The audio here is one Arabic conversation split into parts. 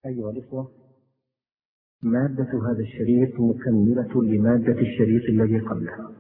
أيها الإخوة، مادة هذا الشريط مكملة لمادة الشريط الذي قبلها.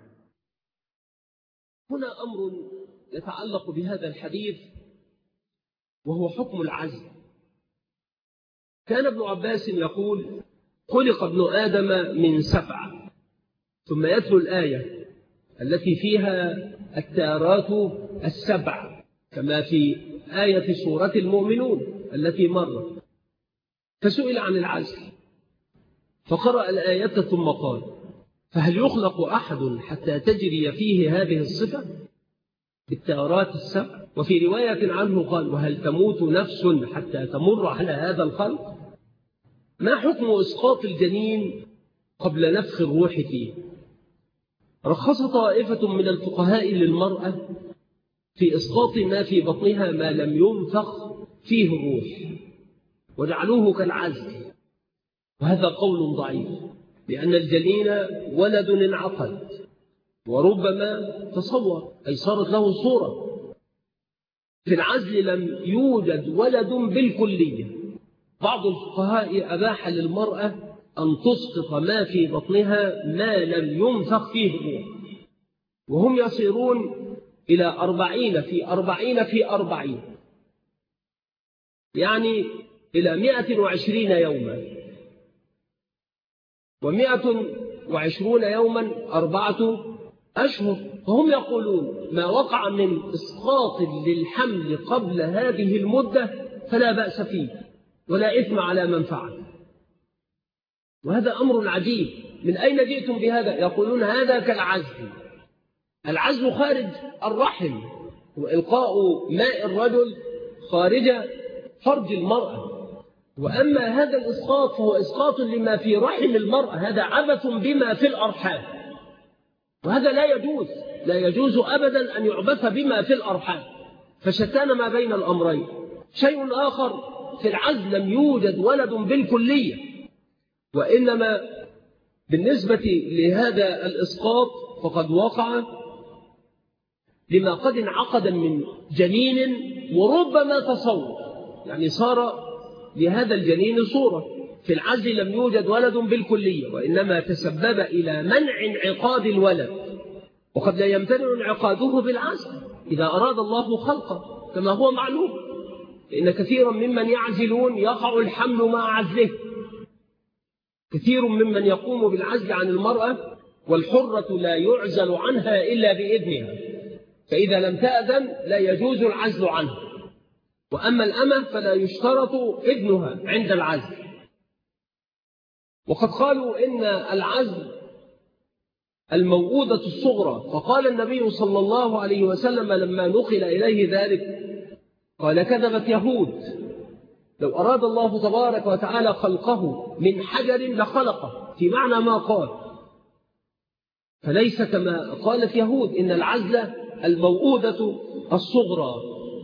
هنا أمر يتعلق بهذا الحديث وهو حكم العزل. كان ابن عباس يقول: خلق ابن آدم من 7، ثم يتلو الآية التي فيها التارات 7 كما في آية سورة المؤمنون التي مرت، فسئل عن العزل فقرأ الآية ثم قال: فهل يخلق أحد حتى تجري فيه هذه الصفة بالتارات 7؟ وفي رواية عنه قال: وهل تموت نفس حتى تمر على هذا الخلق؟ ما حكم إسقاط الجنين قبل نفخ الروح فيه؟ رخص طائفة من الفقهاء للمرأة في إسقاط ما في بطنها ما لم ينفخ فيه الروح وجعلوه كالعزل، وهذا قول ضعيف، لأن الجنين ولد انعقد وربما تصور أي صارت له صورة. في العزل لم يوجد ولد بالكلية. بعض الفقهاء أباح للمرأة أن تسقط ما في بطنها ما لم ينفخ فيه الروح، وهم يصيرون إلى 40 في 40 في 40، يعني إلى 120 يوما، و120 يوما 4 أشهر. فهم يقولون ما وقع من إسقاط للحمل قبل هذه المدة فلا بأس فيه ولا إثم على من فعل. وهذا أمر عجيب، من أين جئتم بهذا؟ يقولون هذا كالعزل. العزل خارج الرحم، وإلقاء ماء الرجل خارج فرج المرأة، وأما هذا الإسقاط فهو إسقاط لما في رحم المرأة، هذا عبث بما في الأرحام، وهذا لا يجوز أبدا أن يعبث بما في الأرحام، فشتان ما بين الأمرين. شيء آخر، في العزل لم يوجد ولد بالكلية، وإنما بالنسبة لهذا الإسقاط فقد وقع لما قد انعقد من جنين وربما تصور، يعني صار لهذا الجنين صورة. في العزل لم يوجد ولد بالكلية، وإنما تسبب إلى منع انعقاد الولد، وقد لا يمتنع انعقاده بالعزل إذا أراد الله خلقه كما هو معلوم، لأن كثيرا ممن يعزلون يقع الحمل مع عزله. كثير ممن يقوم بالعزل عن المرأة والحرة لا يعزل عنها إلا بإذنها، فإذا لم تأذن لا يجوز العزل عنها، وأما الأمة فلا يشترط إذنها عند العزل. وقد قالوا إن العزل الموؤودة الصغرى، فقال النبي صلى الله عليه وسلم لما نقل إليه ذلك قال: كذبت يهود، لو أراد الله تبارك وتعالى خلقه من حجر لخلقه، في معنى ما قال، فليس كما قالت يهود إن العزل الموؤودة الصغرى.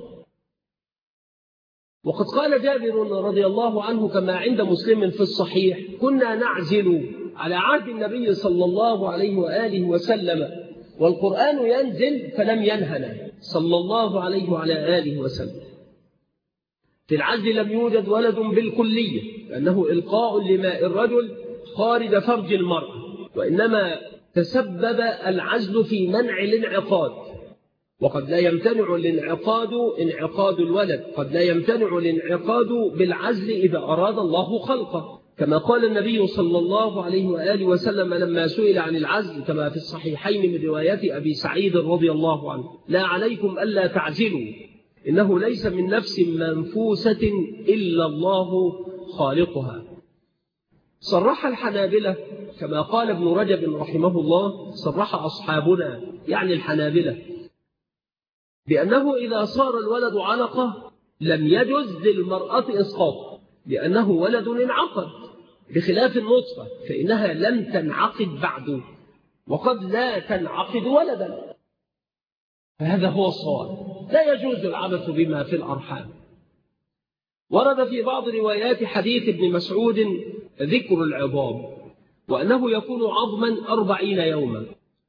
وقد قال جابر رضي الله عنه كما عند مسلم في الصحيح: كنا نعزل على عهد النبي صلى الله عليه وآله وسلم والقرآن ينزل فلم ينهنا صلى الله عليه وعلى آله وسلم. في العزل لم يوجد ولد بالكلية، لأنه إلقاء لماء الرجل خارج فرج المرأة، وإنما تسبب العزل في منع الانعقاد، وقد لا يمتنع انعقاد الولد، قد لا يمتنع الانعقاد بالعزل إذا أراد الله خلقه، كما قال النبي صلى الله عليه وآله وسلم لما سئل عن العزل كما في الصحيحين من رواية أبي سعيد رضي الله عنه: لا عليكم ألا تعزلوا، إنه ليس من نفس منفوسة إلا الله خالقها. صرح الحنابلة كما قال ابن رجب رحمه الله، صرح أصحابنا يعني الحنابلة بأنه إذا صار الولد علقة لم يجوز للمرأة إسقاطه، لأنه ولد انعقد، بخلاف النطفة فإنها لم تنعقد بعد، وقد لا تنعقد ولدا، فهذا هو الصواب، لا يجوز العبث بما في الأرحام. ورد في بعض روايات حديث ابن مسعود ذكر العظام، وأنه يكون عظما 40 يوما،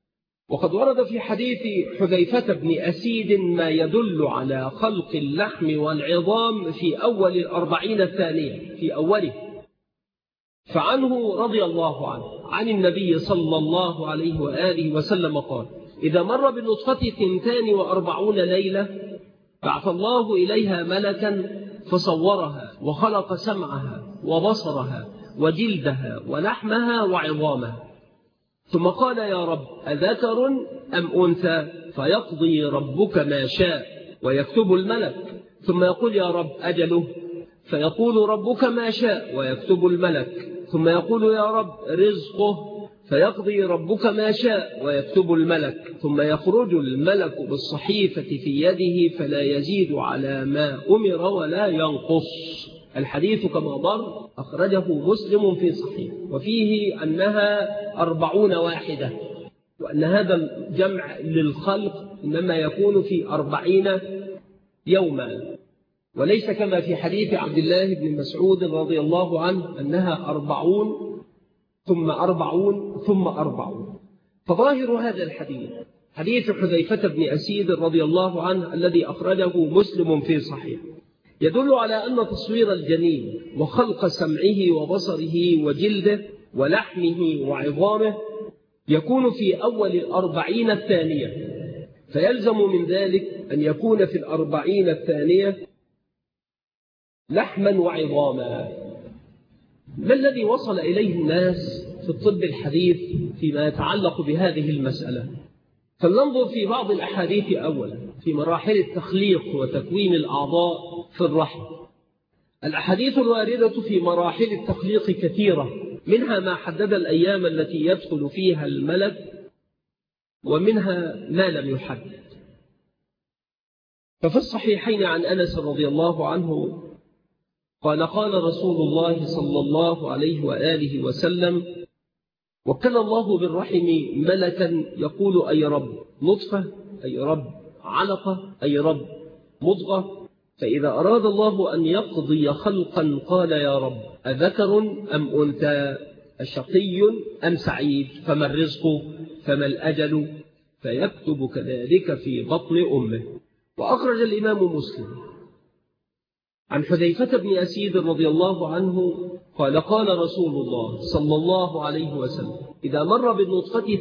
وقد ورد في حديث حذيفة بن أسيد ما يدل على خلق اللحم والعظام في أول 40 الثانية في أوله. فعنه رضي الله عنه عن النبي صلى الله عليه وآله وسلم قال: إذا مر بالنطفة 42 ليلة بعث الله إليها ملكا فصورها وخلق سمعها وبصرها وجلدها ولحمها وعظامها، ثم قال: يا رب أذكر أم أنثى؟ فيقضي ربك ما شاء ويكتب الملك، ثم يقول: يا رب أجله؟ فيقول ربك ما شاء ويكتب الملك، ثم يقول: يا رب رزقه؟ فيقضي ربك ما شاء ويكتب الملك، ثم يخرج الملك بالصحيفة في يده فلا يزيد على ما أمر ولا ينقص. الحديث كما مر أخرجه مسلم في صحيح، وفيه أنها 40 واحدة، وأن هذا الجمع للخلق إنما يكون في 40 يوما، وليس كما في حديث عبد الله بن مسعود رضي الله عنه أنها 40 ثم 40 ثم 40. فظاهر هذا الحديث حديث حذيفة بن أسيد رضي الله عنه الذي أخرجه مسلم في صحيح يدل على أن تصوير الجنين وخلق سمعه وبصره وجلده ولحمه وعظامه يكون في أول 40 الثانية، فيلزم من ذلك أن يكون في 40 الثانية لحما وعظاما. ما الذي وصل إليه الناس في الطب الحديث فيما يتعلق بهذه المسألة؟ فلننظر في بعض الأحاديث أولا في مراحل التخليق وتكوين الأعضاء في الرحم. الأحاديث الواردة في مراحل التخليق كثيرة، منها ما حدد الأيام التي يدخل فيها الملك، ومنها ما لم يحدد. ففي الصحيحين عن أنس رضي الله عنه قال: قال رسول الله صلى الله عليه وآله وسلم: وكل الله بالرحم ملكا يقول: أي رب نطفة، أي رب علقة، أي رب مضغة. فإذا أراد الله أن يقضي خلقا قال: يا رب أذكر أم أنثى؟ أشقي أم سعيد؟ فما الرزق؟ فما الأجل؟ فيكتب كذلك في بطن أمه. وأخرج الإمام مسلم عن حذيفة بن أسيد رضي الله عنه قال: قال رسول الله صلى الله عليه وسلم: إذا مر بالنطفة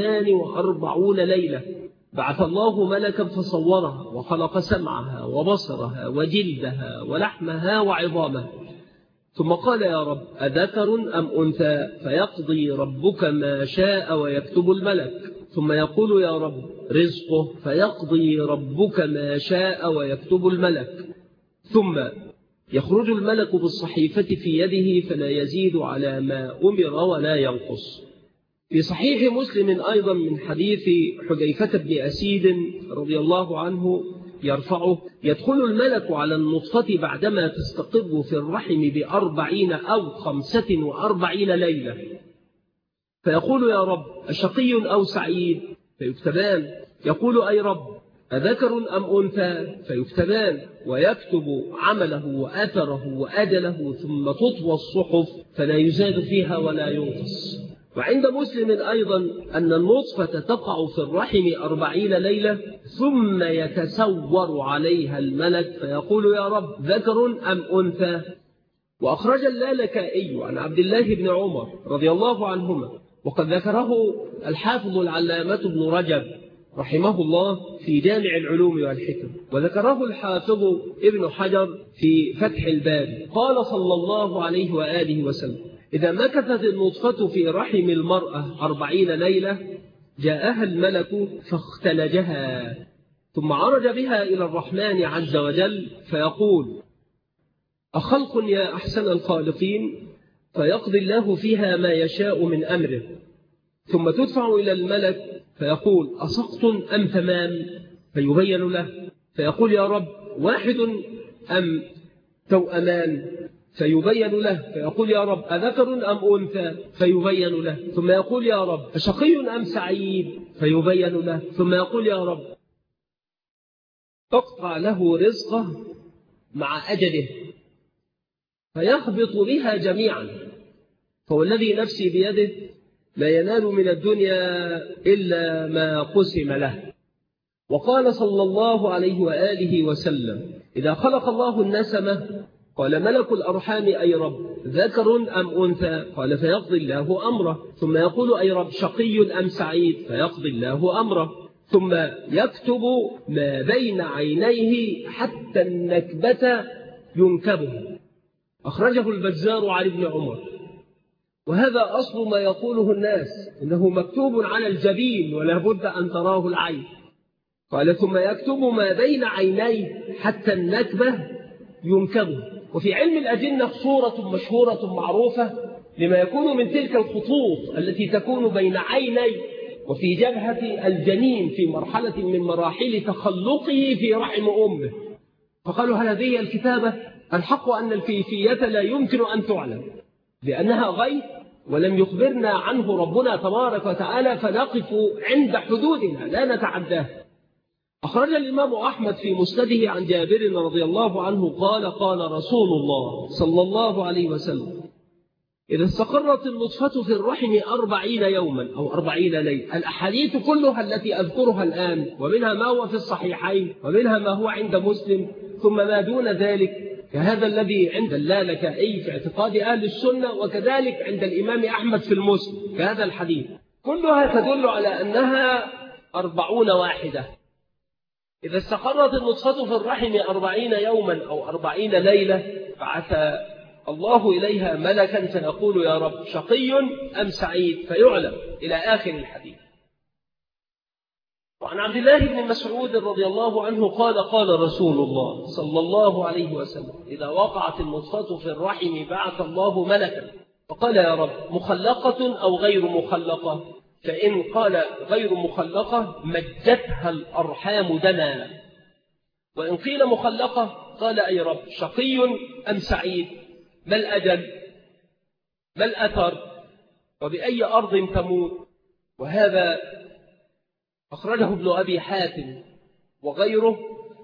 42 ليلة بعث الله ملكا فصورها وخلق سمعها وبصرها وجلدها ولحمها وعظامها، ثم قال: يا رب أذكر أم أنثى؟ فيقضي ربك ما شاء ويكتب الملك، ثم يقول: يا رب رزقه؟ فيقضي ربك ما شاء ويكتب الملك، ثم يخرج الملك بالصحيفة في يده فلا يزيد على ما أمر ولا ينقص. في صحيح مسلم أيضا من حديث حذيفة بن أسيد رضي الله عنه يرفعه: يدخل الملك على النطفة بعدما تستقر في الرحم 40 أو 45 ليلة، فيقول: يا رب أشقي أو سعيد؟ فيكتبان. يقول: أي رب أذكر أم أنثى؟ فيكتبان، ويكتب عمله وأثره وأجله، ثم تطوى الصحف فلا يزاد فيها ولا ينقص. وعند مسلم أيضا أن النطفة تقع في الرحم 40 ليلة ثم يتسور عليها الملك فيقول: يا رب ذكر أم أنثى؟ وأخرج اللالكائي عن عبد الله بن عمر رضي الله عنهما، وقد ذكره الحافظ العلامة ابن رجب رحمه الله في جامع العلوم والحكم، وذكره الحافظ ابن حجر في فتح الباري، قال صلى الله عليه وآله وسلم: إذا مكثت النطفة في رحم المرأة 40 ليلة جاءها الملك فاختلجها، ثم عرج بها إلى الرحمن عز وجل فيقول: أخلق يا أحسن الخالقين؟ فيقضي الله فيها ما يشاء من أمره، ثم تدفع إلى الملك فيقول: أسقط أم تمام؟ فيبين له، فيقول: يا رب واحد أم توأمان؟ فيبين له، فيقول: يا رب أذكر أم أنثى؟ فيبين له، ثم يقول: يا رب أشقي أم سعيد؟ فيبين له، ثم يقول: يا رب تقطع له رزقه مع أجله، فيهبط بها جميعا. فوالذي نفسي بيده لا ينال من الدنيا إلا ما قسم له. وقال صلى الله عليه وآله وسلم: إذا خلق الله النسمة قال ملك الأرحام: أي رب، ذكر أم أنثى؟ قال: فيقضي الله أمره. ثم يقول: أي رب، شقي أم سعيد؟ فيقضي الله أمره. ثم يكتب ما بين عينيه حتى النكبة ينكبه. أخرجه البزار عن ابن عمر. وهذا أصل ما يقوله الناس، إنه مكتوب على الجبين ولا بد أن تراه العين. قال: ثم يكتب ما بين عينيه حتى النكبة ينكبه. وفي علم الأجنة صورة مشهورة معروفة لما يكون من تلك الخطوط التي تكون بين عيني وفي جبهة الجنين في مرحلة من مراحل تخلقه في رحم أمه. فقالوا: هل هذه الكتابة؟ الحق أن الكيفية لا يمكن أن تعلم لأنها غيب ولم يخبرنا عنه ربنا تبارك وتعالى، فنقف عند حدودنا لا نتعداه. أخرج الإمام أحمد في مسنده عن جابر رضي الله عنه قال: قال رسول الله صلى الله عليه وسلم: إذا استقرت النطفة في الرحم 40 يوما أو 40 ليلة. الأحاديث كلها التي أذكرها الآن، ومنها ما هو في الصحيحين ومنها ما هو عند مسلم، ثم ما دون ذلك كهذا الذي عند اللالكائي في اعتقاد أهل السنة، وكذلك عند الإمام أحمد في المسلم كهذا الحديث، كلها تدل على أنها 40 واحدة. إذا استقرت النطفة في الرحم 40 يوما أو 40 ليلة بعث الله إليها ملكا فيقول: يا رب، شقي أم سعيد؟ فيعلم إلى آخر الحديث. وعن عبد الله بن مسعود رضي الله عنه قال: قال رسول الله صلى الله عليه وسلم: إذا وقعت النطفة في الرحم بعث الله ملكا فقال: يا رب، مخلقة أو غير مخلقة؟ فإن قال غير مخلقة مجتها الأرحام دما، وإن قيل مخلقة قال: أي رب، شقي أم سعيد؟ ما الأجل؟ ما الأثر؟ وبأي أرض تموت؟ وهذا أخرجه ابن أبي حاتم وغيره،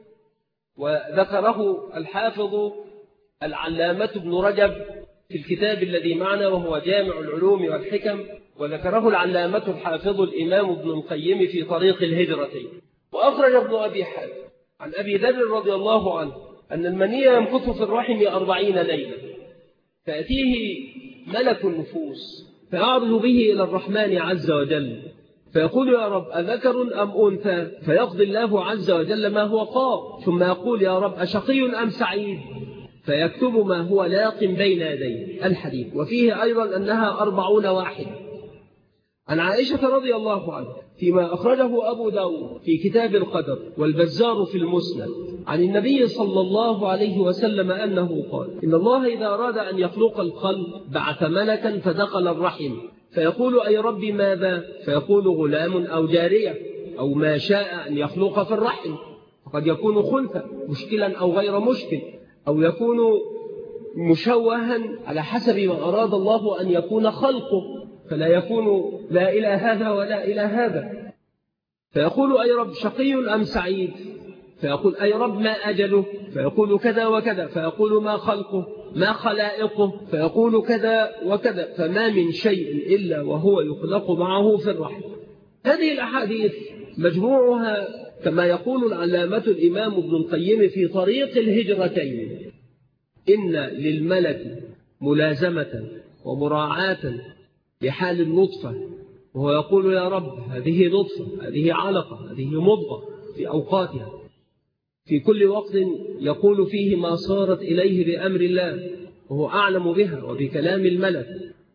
وذكره الحافظ العلامة ابن رجب في الكتاب الذي معنا وهو جامع العلوم والحكم، وذكره العلامة الحافظ الإمام ابن القيم في طريق الهجرتين. وأخرج ابن أبي حاتم عن أبي ذر رضي الله عنه أن المني يمكث في الرحم 40 ليلة، فأتيه ملك النفوس فيعرض به إلى الرحمن عز وجل فيقول: يا رب، أذكر أم أنثى؟ فيقضي الله عز وجل ما هو قال، ثم يقول: يا رب، أشقي أم سعيد؟ فيكتب ما هو لاق بين يديه. الحديث. وفيه أيضا أنها 40 واحدة. عن عائشة رضي الله عنها فيما أخرجه أبو داود في كتاب القدر والبزار في المسند عن النبي صلى الله عليه وسلم أنه قال: إن الله إذا أراد أن يخلق الخلق بعث ملكا فدخل الرحم فيقول: أي رب، ماذا؟ فيقول: غلام أو جارية أو ما شاء أن يخلق في الرحم. قد يكون خلفا مشكلا أو غير مشكل، أو يكون مشوها على حسب ما أراد الله أن يكون خلقه، فلا يكون لا إلى هذا ولا إلى هذا. فيقول: أي رب، شقي أم سعيد؟ فيقول: أي رب، ما أجله؟ فيقول: كذا وكذا. فيقول: ما خلقه؟ ما خلائقه؟ فيقول: كذا وكذا. فما من شيء إلا وهو يخلق معه في الرحم. هذه الأحاديث مجموعها كما يقول العلامة الإمام ابن القيم في طريق الهجرتين: إن للملك ملازمة ومراعاة لحال النطفة، وهو يقول: يا رب، هذه نطفة، هذه علقة، هذه مضغة، في أوقاتها في كل وقت يقول فيه ما صارت إليه بأمر الله، وهو أعلم بها وبكلام الملك.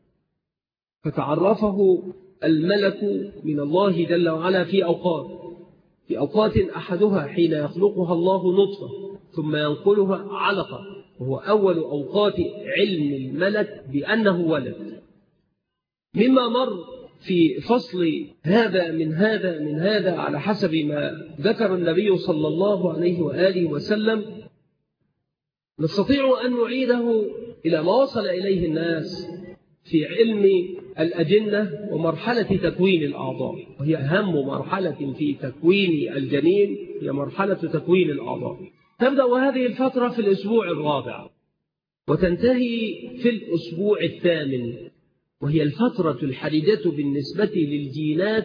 فتعرفه الملك من الله جل وعلا في أوقات أحدها حين يخلقها الله نطفة ثم ينقلها علقة، وهو أول أوقات علم الملك بأنه ولد. مما مر في فصل هذا من هذا على حسب ما ذكر النبي صلى الله عليه وآله وسلم، نستطيع أن نعيده إلى ما وصل إليه الناس في علم الأجنة ومرحلة تكوين الأعضاء، وهي أهم مرحلة في تكوين الجنين، هي مرحلة تكوين الأعضاء. تبدأ هذه الفترة في الأسبوع الرابع وتنتهي في الأسبوع الثامن، وهي الفترة الحرجة بالنسبة للجينات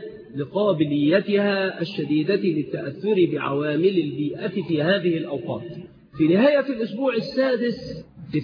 لقابليتها الشديدة للتأثر بعوامل البيئة في هذه الأوقات. في نهاية الأسبوع السادس في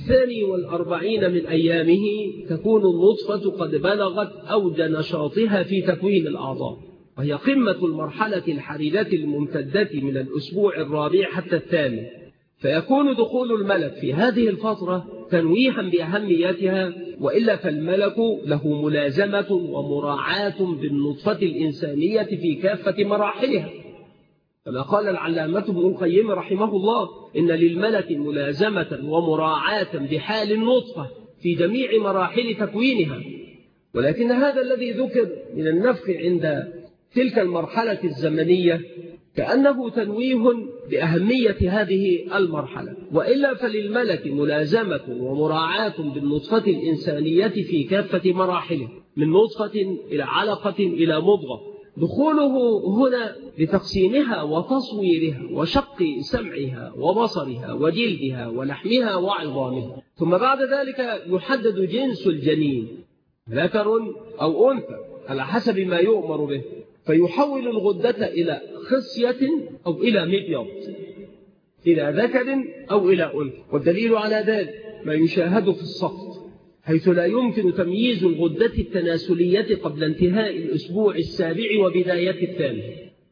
42 من أيامه تكون النطفة قد بلغت أوج نشاطها في تكوين الأعضاء، وهي قمة المرحلة الحرجة الممتدة من الأسبوع الرابع حتى الثامن. فيكون دخول الملك في هذه الفترة تنويها بأهميتها، وإلا فالملك له ملازمة ومراعاة بالنطفة الإنسانية في كافة مراحلها، كما قال العلامة ابن القيم رحمه الله: إن للملك ملازمة ومراعاة بحال النطفة في جميع مراحل تكوينها. ولكن هذا الذي ذكر من النفخ عند تلك المرحلة الزمنية كأنه تنويه بأهمية هذه المرحلة، وإلا فللملك ملازمة ومراعاة بالنطفة الإنسانية في كافة مراحله، من نطفة إلى علقة إلى مضغة. دخوله هنا لتقسيمها وتصويرها وشق سمعها وبصرها وجلدها ولحمها وعظامها، ثم بعد ذلك يحدد جنس الجنين ذكر أو أنثى على حسب ما يؤمر به، فيحول الغدة إلى خصية أو إلى مبيض، إلى ذكر أو إلى أنثى. والدليل على ذلك ما يشاهد في السقط، حيث لا يمكن تمييز الغدة التناسلية قبل انتهاء الأسبوع السابع وبداية الثامن،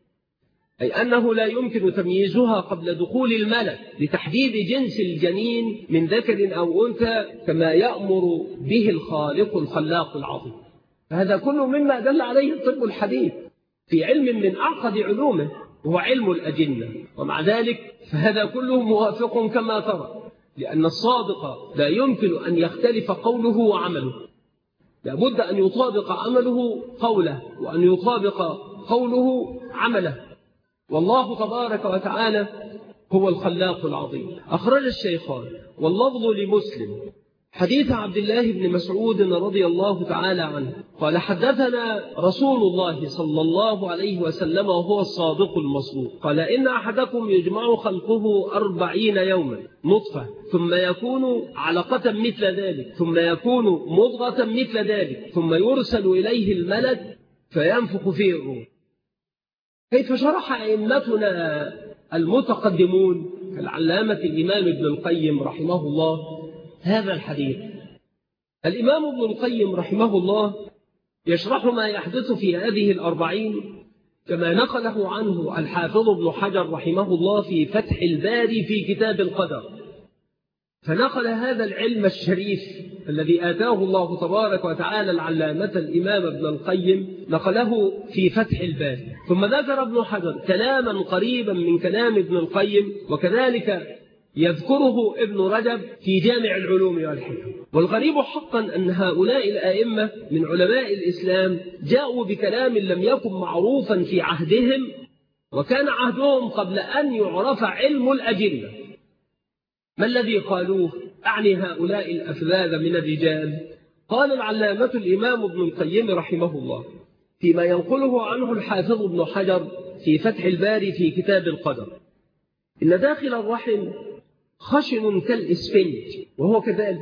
أي أنه لا يمكن تمييزها قبل دخول الملك لتحديد جنس الجنين من ذكر أو أنثى كما يأمر به الخالق الخلاق العظيم. فهذا كله مما دل عليه الطب الحديث في علم من أعقد علومه، وهو علم الأجنة. ومع ذلك فهذا كله موافق كما ترى، لأن الصادق لا يمكن أن يختلف قوله وعمله، لابد أن يطابق عمله قوله وأن يطابق قوله عمله. والله تبارك وتعالى هو الخلاق العظيم. أخرج الشيخان واللفظ لمسلم حديث عبد الله بن مسعود رضي الله تعالى عنه قال: حدثنا رسول الله صلى الله عليه وسلم وهو الصادق المصدوق قال: إن أحدكم يجمع خلقه 40 يوما نطفة، ثم يكون علقة مثل ذلك، ثم يكون مضغة مثل ذلك، ثم يرسل إليه الملك فينفخ فيه الروح. كيف شرح أئمتنا المتقدمون كالعلامة الإمام ابن القيم رحمه الله هذا الحديث؟ الإمام ابن القيم رحمه الله يشرح ما يحدث في هذه 40 كما نقله عنه الحافظ ابن حجر رحمه الله في فتح الباري في كتاب القدر، فنقل هذا العلم الشريف الذي آتاه الله تبارك وتعالى العلامة الإمام ابن القيم نقله في فتح الباري. ثم ذكر ابن حجر كلاما قريبا من كلام ابن القيم، وكذلك يذكره ابن رجب في جامع العلوم والحكم. والغريب حقا أن هؤلاء الآئمة من علماء الإسلام جاءوا بكلام لم يكن معروفا في عهدهم، وكان عهدهم قبل أن يعرف علم الأجنة. ما الذي قالوه؟ أعني هؤلاء الأفذاذ من الرجال. قال العلامة الإمام ابن القيم رحمه الله فيما ينقله عنه الحافظ ابن حجر في فتح الباري في كتاب القدر: إن داخل الرحم خشن كالإسفنج، وهو كذلك،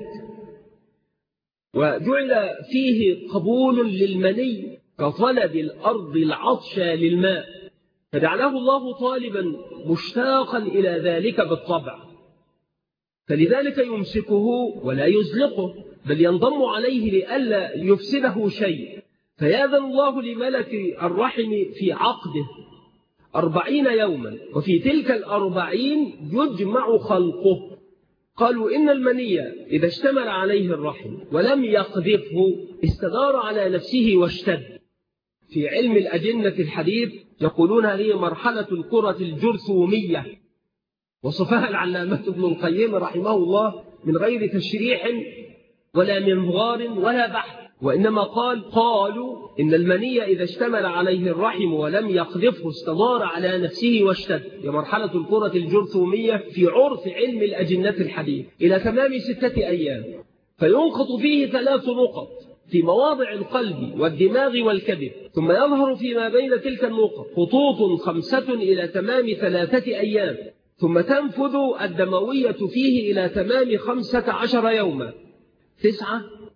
وجعل فيه قبول للمني كطلب الأرض العطش للماء، فجعله الله طالبا مشتاقا إلى ذلك بالطبع، فلذلك يمسكه ولا يزلقه، بل ينضم عليه لئلا يفسده شيء، فيأذن الله لملك الرحم في عقده 40 يوما، وفي تلك 40 يجمع خلقه. قالوا إن المني إذا اشتمل عليه الرحم ولم يقذفه استدار على نفسه واشتد. في علم الأجنة الحديث يقولون هذه مرحلة الكرة الجرثومية، وصفها العلامة ابن القيم رحمه الله من غير تشريح ولا منظار ولا بحث، وإنما قالوا إن المني إذا اشتمل عليه الرحم ولم يقذفه استدار على نفسه واشتد، هي مرحلة الكرة الجرثومية في عرف علم الأجنة الحديث، إلى تمام 6 أيام، فينقط فيه 3 نقط في مواضع القلب والدماغ والكبد، ثم يظهر فيما بين تلك النقط خطوط 5 إلى تمام 3 أيام، ثم تنفذ الدموية فيه إلى تمام 15 يوما، 9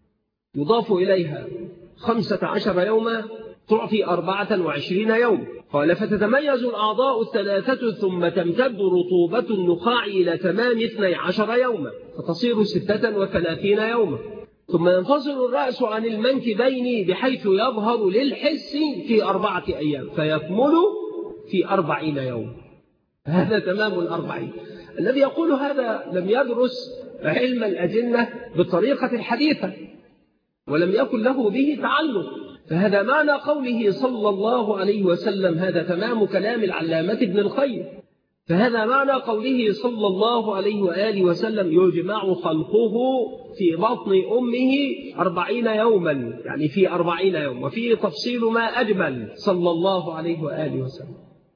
يضاف إليها 15 يوما تعطي 24 يوما. قال فتتميز الأعضاء الثلاثة ثم تمتد رطوبة النخاع إلى تمام 12 يوما فتصير 36 يوما. ثم ينفصل الرأس عن المنكبين بحيث يظهر للحس في 4 أيام فيكمل في 40 يوما. هذا تمام 40. الذي يقول هذا لم يدرس علم الأجنة بالطريقة الحديثة ولم يكن له به تعلق. فهذا معنى قوله صلى الله عليه وسلم هذا تمام كلام العلامة ابن القيم. فهذا معنى قوله صلى الله عليه وآله وسلم يجمع خلقه في بطن أمه 40 يوما يعني في 40 يوم. وفيه تفصيل ما أجمل صلى الله عليه وآله وسلم.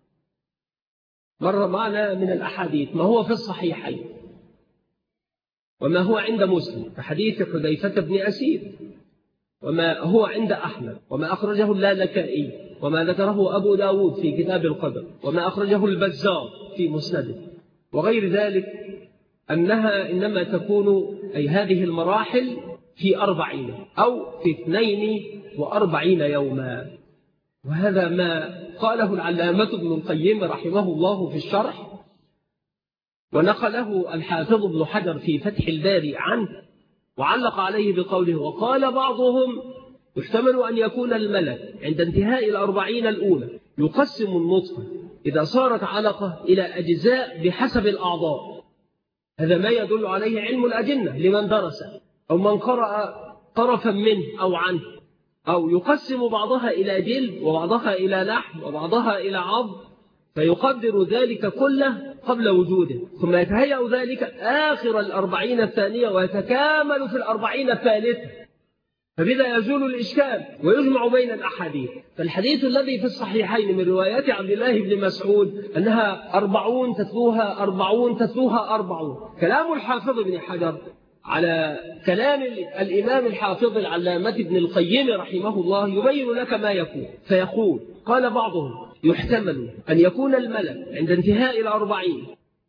مر معنا من الأحاديث ما هو في الصحيحين وما هو عند مسلم كحديث حذيفة بن أسيد وما هو عند أحمد وما أخرجه اللالكائي وما ذكره أبو داود في كتاب القدر وما أخرجه البزار في مسنده وغير ذلك أنها إنما تكون أي هذه المراحل في 40 أو في 42 يوما. وهذا ما قاله العلامة ابن القيم رحمه الله في الشرح ونقله الحافظ ابن حجر في فتح الباري عنه وعلق عليه بقوله وقال بعضهم يحتمل أن يكون الملك عند انتهاء 40 الأولى يقسم النطفة إذا صارت علقة إلى أجزاء بحسب الأعضاء. هذا ما يدل عليه علم الأجنة لمن درس أو من قرأ طرفا منه أو عنه. أو يقسم بعضها إلى جلد وبعضها إلى لحم وبعضها إلى عظم فيقدر ذلك كله قبل وجوده ثم يتهيأ ذلك آخر 40 الثانية ويتكامل في 40 الثالثة. فبذا يزول الإشكال ويجمع بين الأحاديث. فالحديث الذي في الصحيحين من روايات عبد الله بن مسعود أنها 40 تتلوها 40 تتلوها 40. كلام الحافظ ابن حجر على كلام الإمام الحافظ العلامة ابن القيم رحمه الله يبين لك ما يكون. فيقول قال بعضهم يحتمل أن يكون الملك عند انتهاء 40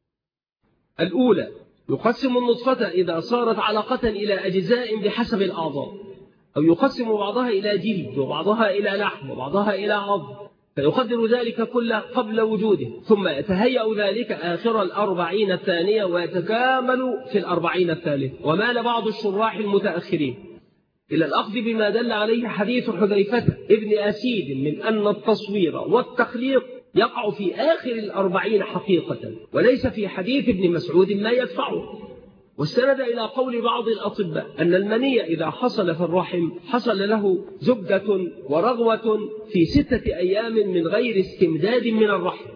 الأولى يقسم النطفة إذا صارت علقة إلى أجزاء بحسب الأعضاء أو يقسم بعضها إلى جلد وبعضها إلى لحم وبعضها إلى عظم فيقدر ذلك كله قبل وجوده ثم يتهيأ ذلك آخر 40 الثانية ويتكامل في 40 الثالثة. ومال بعض الشراح المتأخرين إلى الأخذ بما دل عليه حديث حذيفة ابن أسيد من أن التصوير والتخليق يقع في آخر 40 حقيقة وليس في حديث ابن مسعود ما يدفعه. واستند إلى قول بعض الأطباء أن المني إذا حصل في الرحم حصل له زبدة ورغوة في 6 أيام من غير استمداد من الرحم.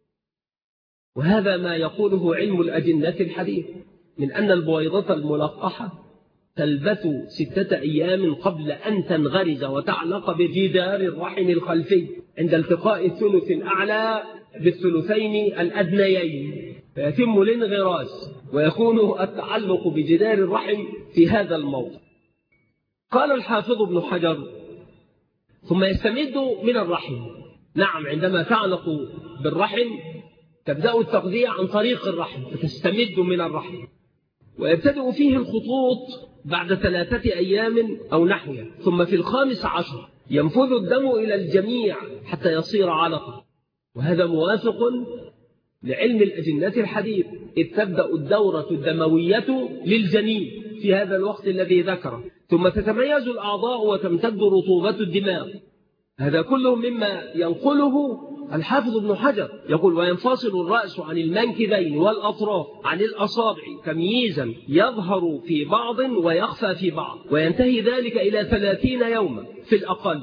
وهذا ما يقوله علم الأجنة الحديث من أن البويضة الملقحة تلبث 6 أيام قبل أن تنغرز وتعلق بجدار الرحم الخلفي عند التقاء الثلث الأعلى بالثلثين الأدنيين فيتم الانغراس ويكون التعلق بجدار الرحم في هذا الموضع. قال الحافظ ابن حجر ثم يستمد من الرحم. نعم عندما تعلق بالرحم تبدأ التغذية عن طريق الرحم فتستمد من الرحم ويبتدأ فيه الخطوط بعد 3 أيام أو نحوها ثم في 15 ينفذ الدم إلى الجميع حتى يصير علقة. وهذا موافق لعلم الأجنة الحديث إذ تبدأ الدورة الدموية للجنين في هذا الوقت الذي ذكره ثم تتميز الأعضاء وتمتد رطوبة الدماغ. هذا كله مما ينقله الحافظ ابن حجر يقول وينفصل الرأس عن المنكبين والأطراف عن الأصابع تمييزا يظهر في بعض ويخفى في بعض وينتهي ذلك إلى 30 يوما في الأقل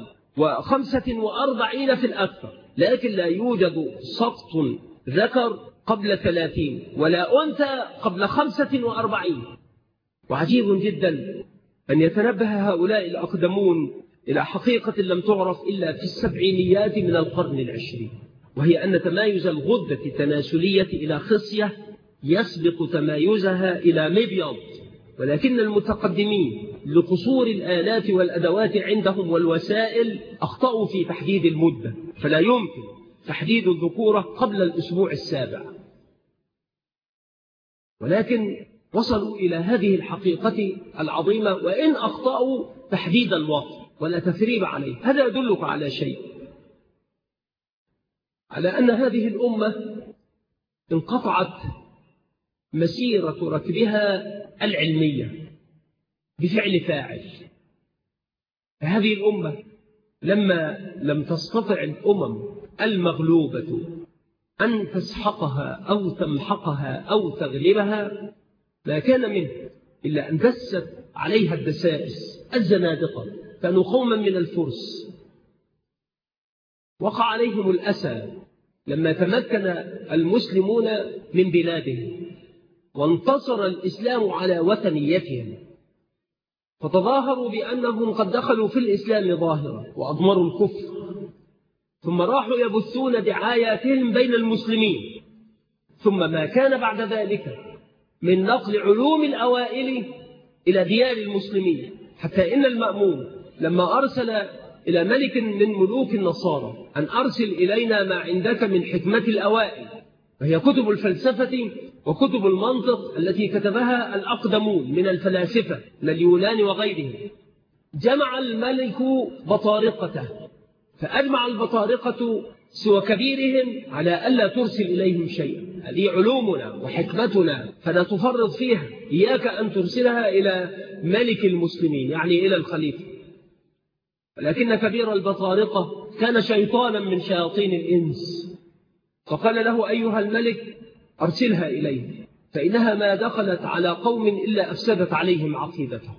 و45 في الأكثر. لكن لا يوجد سقط ذكر قبل 30 ولا أنثى قبل 45. وعجيب جدا أن يتنبه هؤلاء الأقدمون إلى حقيقة لم تعرف إلا في السبعينيات من القرن العشرين وهي أن تمايز الغدة التناسلية إلى خصية يسبق تمايزها إلى مبيض. ولكن المتقدمين لقصور الآلات والأدوات عندهم والوسائل أخطأوا في تحديد المدة فلا يمكن تحديد الذكورة قبل الأسبوع السابع. ولكن وصلوا إلى هذه الحقيقة العظيمة، وإن أخطأوا تحديد الوقت ولا تثريب عليه. هذا يدلك على شيء، على أن هذه الأمة انقطعت مسيرة ركبها العلمية بفعل فاعل. هذه الأمة لما لم تستطع الأمم المغلوبة أن تسحقها أو تمحقها أو تغلبها، ما كان منه إلا أن دست عليها الدسائس الزنادقة. كانوا قوما من الفرس، وقع عليهم الأسى لما تمكن المسلمون من بلادهم وانتصر الإسلام على وثنيتهم، فتظاهروا بأنهم قد دخلوا في الإسلام ظاهرة وأضمروا الكفر، ثم راحوا يبثون دعاياتهم بين المسلمين. ثم ما كان بعد ذلك من نقل علوم الأوائل إلى ديار المسلمين، حتى إن المأمون لما أرسل إلى ملك من ملوك النصارى أن أرسل إلينا ما عندك من حكمة الأوائل، وهي كتب الفلسفة وكتب المنطق التي كتبها الأقدمون من الفلاسفة من اليونان وغيرهم، جمع الملك بطارقته، فأجمع البطارقة سوى كبيرهم على ألا ترسل إليهم شيئا. هذه علومنا وحكمتنا فلا تفرط فيها، إياك أن ترسلها إلى ملك المسلمين، يعني إلى الخليفة. ولكن كبير البطارقة كان شيطانا من شياطين الإنس، فقال له: أيها الملك أرسلها إليه، فإنها ما دخلت على قوم إلا أفسدت عليهم عقيدتهم.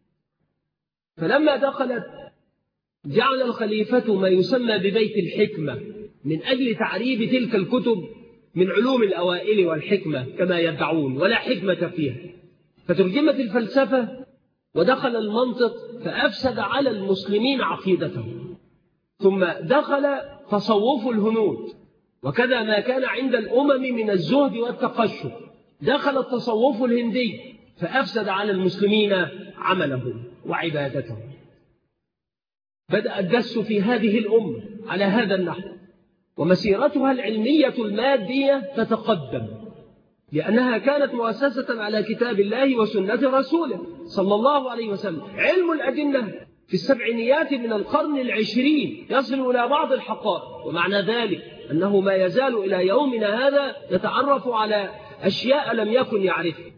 فلما دخلت جعل الخليفة ما يسمى ببيت الحكمة من أجل تعريب تلك الكتب من علوم الأوائل والحكمة كما يدعون، ولا حكمة فيها. فترجمت الفلسفة ودخل المنطق فأفسد على المسلمين عقيدتهم. ثم دخل تصوف الهنود، وكذا ما كان عند الأمم من الزهد والتقشف، دخل التصوف الهندي فأفسد على المسلمين عملهم وعبادتهم. بدأ الدس في هذه الأمة على هذا النحو، ومسيرتها العلمية المادية تتقدم، لأنها كانت مؤسسة على كتاب الله وسنة رسوله صلى الله عليه وسلم. علم الأجنة في السبعينيات من القرن العشرين يصل إلى بعض الحقائق، ومعنى ذلك أنه ما يزال إلى يومنا هذا يتعرف على أشياء لم يكن يعرفها.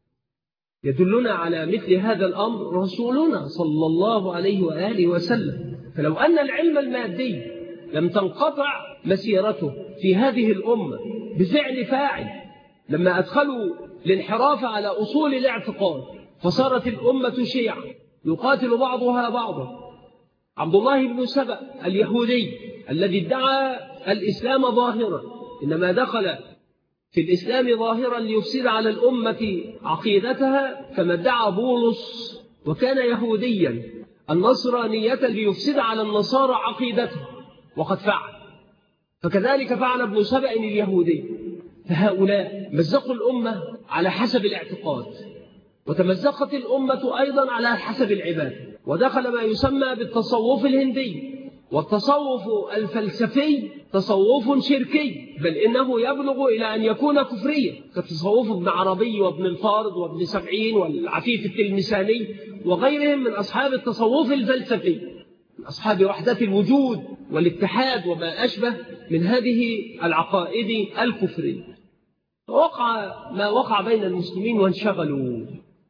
يدلنا على مثل هذا الأمر رسولنا صلى الله عليه وآله وسلم. فلو أن العلم المادي لم تنقطع مسيرته في هذه الأمة بفعل فاعل، لما أدخلوا الانحراف على أصول الاعتقاد فصارت الأمة شيعا يقاتل بعضها بعضا. عبد الله بن سبأ اليهودي الذي ادعى الإسلام ظاهرا، إنما دخل في الإسلام ظاهرا ليفسد على الأمة عقيدتها، كما ادعى بولس وكان يهوديا النصرانية ليفسد على النصارى عقيدتها، وقد فعل. فكذلك فعل ابن سبأ اليهودي. فهؤلاء مزقوا الأمة على حسب الاعتقاد، وتمزقت الأمة أيضا على حسب العبادة، ودخل ما يسمى بالتصوف الهندي. والتصوف الفلسفي تصوف شركي، بل إنه يبلغ إلى أن يكون كفريا، كتصوف ابن عربي وابن الفارض وابن سبعين والعفيف التلمساني وغيرهم من أصحاب التصوف الفلسفي، من أصحاب وحدة الوجود والاتحاد وما أشبه من هذه العقائد الكفرية. ووقع ما وقع بين المسلمين وانشغلوا.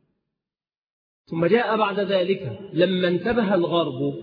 ثم جاء بعد ذلك لما انتبه الغرب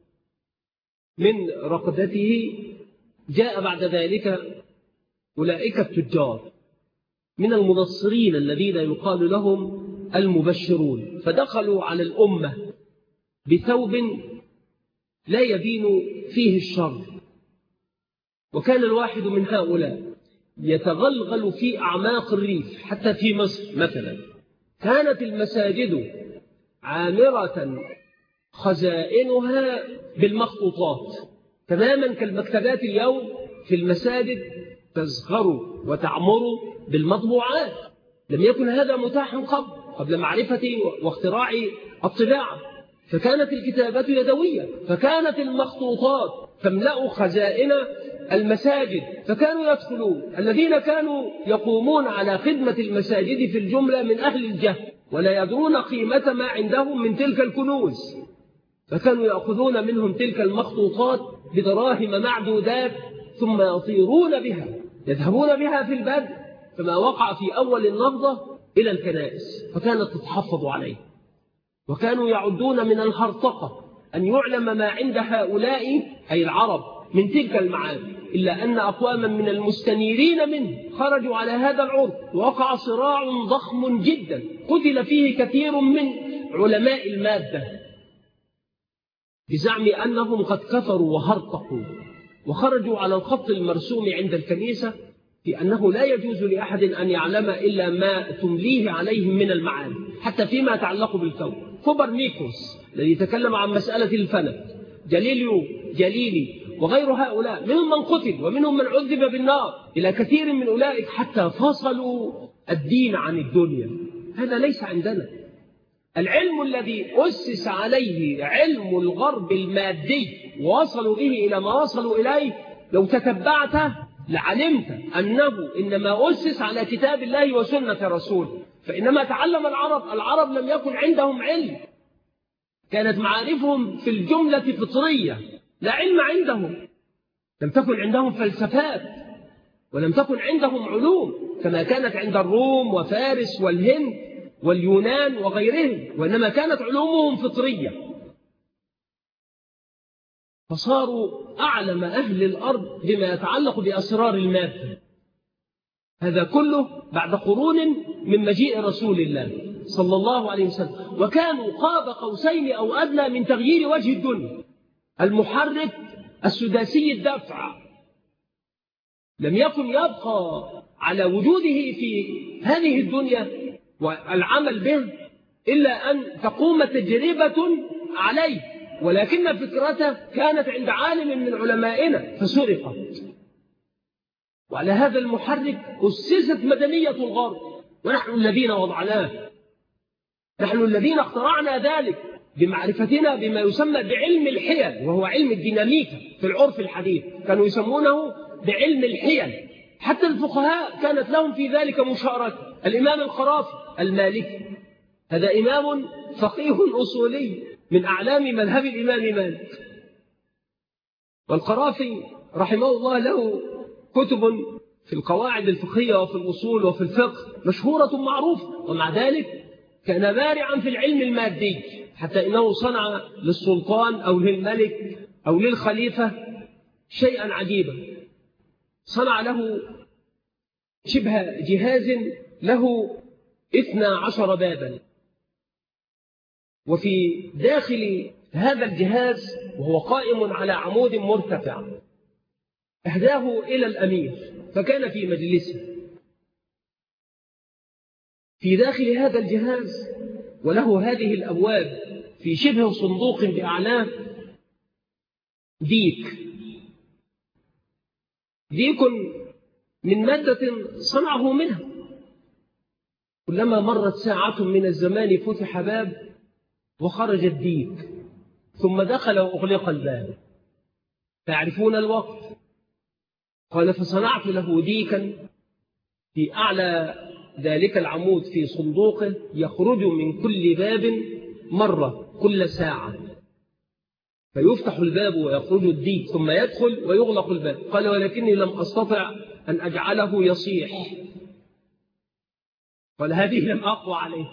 من رقدته، جاء بعد ذلك أولئك التجار من المنصرين الذين يقال لهم المبشرون، فدخلوا على الأمة بثوب لا يبين فيه الشر. وكان الواحد من هؤلاء يتغلغل في أعماق الريف. حتى في مصر مثلا كانت المساجد عامرة خزائنها بالمخطوطات تماما كالمكتبات اليوم. في المساجد تزخر وتعمر بالمطبوعات. لم يكن هذا متاحا قبل معرفة واختراع الطباعة، فكانت الكتابة يدوية، فكانت المخطوطات تملأ خزائن المساجد فكانوا يدخلون. الذين كانوا يقومون على خدمة المساجد في الجملة من أهل الجهل ولا يدرون قيمة ما عندهم من تلك الكنوز، فكانوا يأخذون منهم تلك المخطوطات بدراهم معدودات ثم يطيرون بها، يذهبون بها في البدء كما وقع في أول النهضة إلى الكنائس فكانت تتحفظ عليه. وكانوا يعدون من الهرطقة أن يعلم ما عند هؤلاء أي العرب من تلك المعاني، إلا أن أقواما من المستنيرين منه خرجوا على هذا العرض ووقع صراع ضخم جدا قتل فيه كثير من علماء المادة بزعم أنهم قد كفروا وهرطقوا، وخرجوا على الخط المرسوم عند الكنيسة في أنه لا يجوز لأحد أن يعلم إلا ما تمليه عليهم من المعاني حتى فيما يتعلق بالكون. كوبرنيكوس الذي تكلم عن مسألة الفلك، جاليليو جاليلي وغير هؤلاء، منهم من قتل ومنهم من عذب بالنار، إلى كثير من أولئك حتى فصلوا الدين عن الدنيا. هذا ليس عندنا. العلم الذي أسس عليه علم الغرب المادي ووصلوا به إلى ما وصلوا إليه لو تتبعته لعلمت أنه إنما أسس على كتاب الله وسنة رسوله. فإنما تعلم العرب لم يكن عندهم علم، كانت معارفهم في الجملة فطرية، لا علم عندهم، لم تكن عندهم فلسفات ولم تكن عندهم علوم كما كانت عند الروم وفارس والهند واليونان وغيرهم، وإنما كانت علومهم فطرية، فصاروا أعلم أهل الأرض بما يتعلق بأسرار المادة. هذا كله بعد قرون من مجيء رسول الله صلى الله عليه وسلم، وكانوا قاب قوسين أو أدنى من تغيير وجه الدنيا. المحرك السداسي الدفع لم يكن يبقى على وجوده في هذه الدنيا والعمل به إلا أن تقوم تجربة عليه، ولكن فكرته كانت عند عالم من علمائنا فسرقت. وعلى هذا المحرك أسست مدنية الغرب، ونحن الذين وضعناه، نحن الذين اخترعنا ذلك بمعرفتنا بما يسمى بعلم الحيل، وهو علم الديناميكا في العرف الحديث، كانوا يسمونه بعلم الحيل. حتى الفقهاء كانت لهم في ذلك مشاركة. الإمام الخرافي المالكي هذا إمام فقيه أصولي من أعلام مذهب الإمام مالك، والخرافي رحمه الله له كتب في القواعد الفقهية وفي الأصول وفي الفقه مشهورة معروفة، ومع ذلك كان بارعا في العلم المادي، حتى إنه صنع للسلطان أو للملك أو للخليفة شيئا عجيبا، صنع له شبه جهاز له 12 بابا، وفي داخل هذا الجهاز وهو قائم على عمود مرتفع أهداه إلى الأمير، فكان في مجلسه في داخل هذا الجهاز وله هذه الأبواب في شبه صندوق بأعلاه ديك من مادة صنعه منها. كلما مرت ساعة من الزمان فتح باب وخرج الديك، ثم دخل وأغلق الباب، تعرفون الوقت؟ قال فصنعت له ديكا في أعلى ذلك العمود في صندوقه يخرج من كل باب مرة كل ساعة، فيفتح الباب ويخرج الديك ثم يدخل ويغلق الباب. قال ولكني لم أستطع أن أجعله يصيح، قال هذه لم أقوى عليه.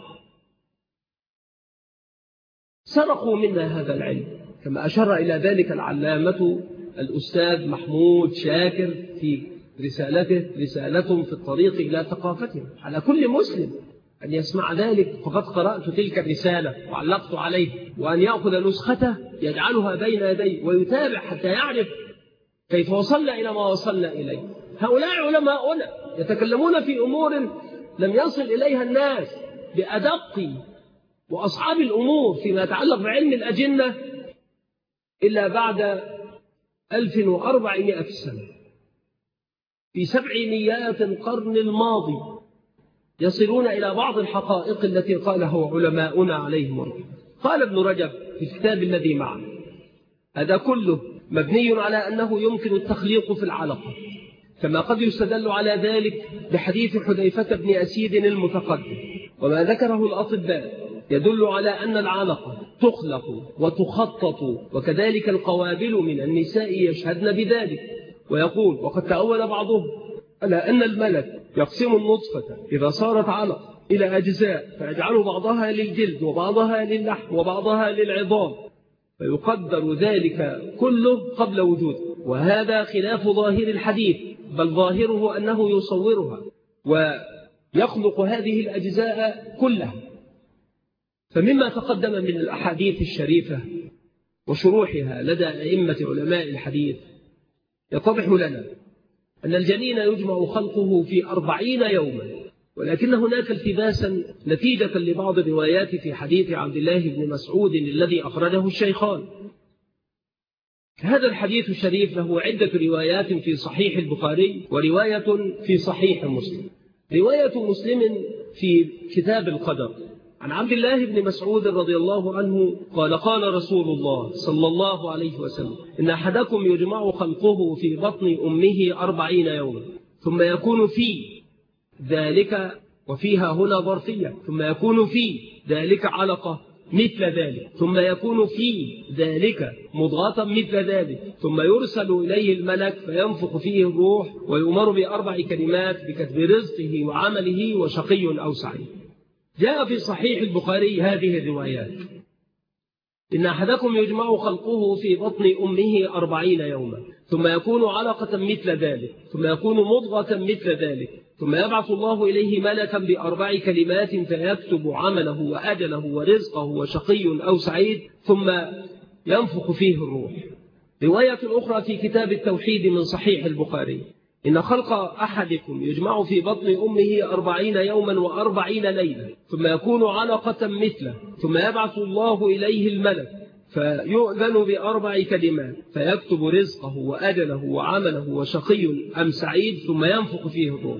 سرقوا منا هذا العلم، كما أشار إلى ذلك العلامة الأستاذ محمود شاكر في رسالته رسالة في الطريق إلى ثقافتنا. على كل مسلم أن يسمع ذلك، فقد قرأت تلك الرسالة وعلقت عليه، وأن يأخذ نسخته يجعلها بين يديه ويتابع حتى يعرف كيف وصلنا إلى ما وصلنا إليه. هؤلاء علماؤنا يتكلمون في أمور لم يصل إليها الناس بأدق وأصعب الأمور فيما يتعلق بعلم الأجنة إلا بعد 1400 سنة، في 700 القرن الماضي يصلون إلى بعض الحقائق التي قالها علماؤنا عليهم. قال ابن رجب في الكتاب الذي معه هذا كله مبني على أنه يمكن التخليق في العلقة، كما قد يستدل على ذلك بحديث حذيفة بن أسيد المتقدم. وما ذكره الأطباء يدل على أن العلقة تخلق وتخطط، وكذلك القوابل من النساء يشهدن بذلك. ويقول: وقد تأول بعضهم على أن الملك يقسم النطفة إذا صارت علقة إلى أجزاء، فيجعل بعضها للجلد وبعضها للحم وبعضها للعظام، فيقدر ذلك كله قبل وجوده. وهذا خلاف ظاهر الحديث، بل ظاهره أنه يصورها ويخلق هذه الأجزاء كلها. فمما تقدم من الأحاديث الشريفة وشروحها لدى أئمة علماء الحديث يتضح لنا أن الجنين يجمع خلقه في 40 يوما، ولكن هناك التباسا نتيجة لبعض الروايات في حديث عبد الله بن مسعود الذي أخرجه الشيخان. هذا الحديث الشريف له عدة روايات في صحيح البخاري ورواية في صحيح مسلم. رواية مسلم في كتاب القدر عن عبد الله بن مسعود رضي الله عنه قال: قال رسول الله صلى الله عليه وسلم: إن أحدكم يجمع خلقه في بطن أمه 40 يوما، ثم يكون في ذلك، وفيها هنا ظرفية، ثم يكون في ذلك علقة مثل ذلك، ثم يكون في ذلك مضغة مثل ذلك، ثم يرسل إليه الملك فينفخ فيه الروح، ويؤمر ب4 كلمات بكتب رزقه وعمله وشقي أو سعيد. جاء في صحيح البخاري هذه الروايات: إن أحدكم يجمع خلقه في بطن أمه 40 يوما، ثم يكون علقة مثل ذلك، ثم يكون مضغة مثل ذلك، ثم يبعث الله إليه ملكا ب4 كلمات فيكتب عمله وأجله ورزقه وشقي أو سعيد، ثم ينفخ فيه الروح. رواية أخرى في كتاب التوحيد من صحيح البخاري: إن خلق أحدكم يجمع في بطن أمه 40 يوما و40 ليلة، ثم يكون علقة مثله، ثم يبعث الله إليه الملك فيؤذن ب4 كلمات فيكتب رزقه وأجله وعمله وشقي أم سعيد، ثم ينفخ فيه الروح.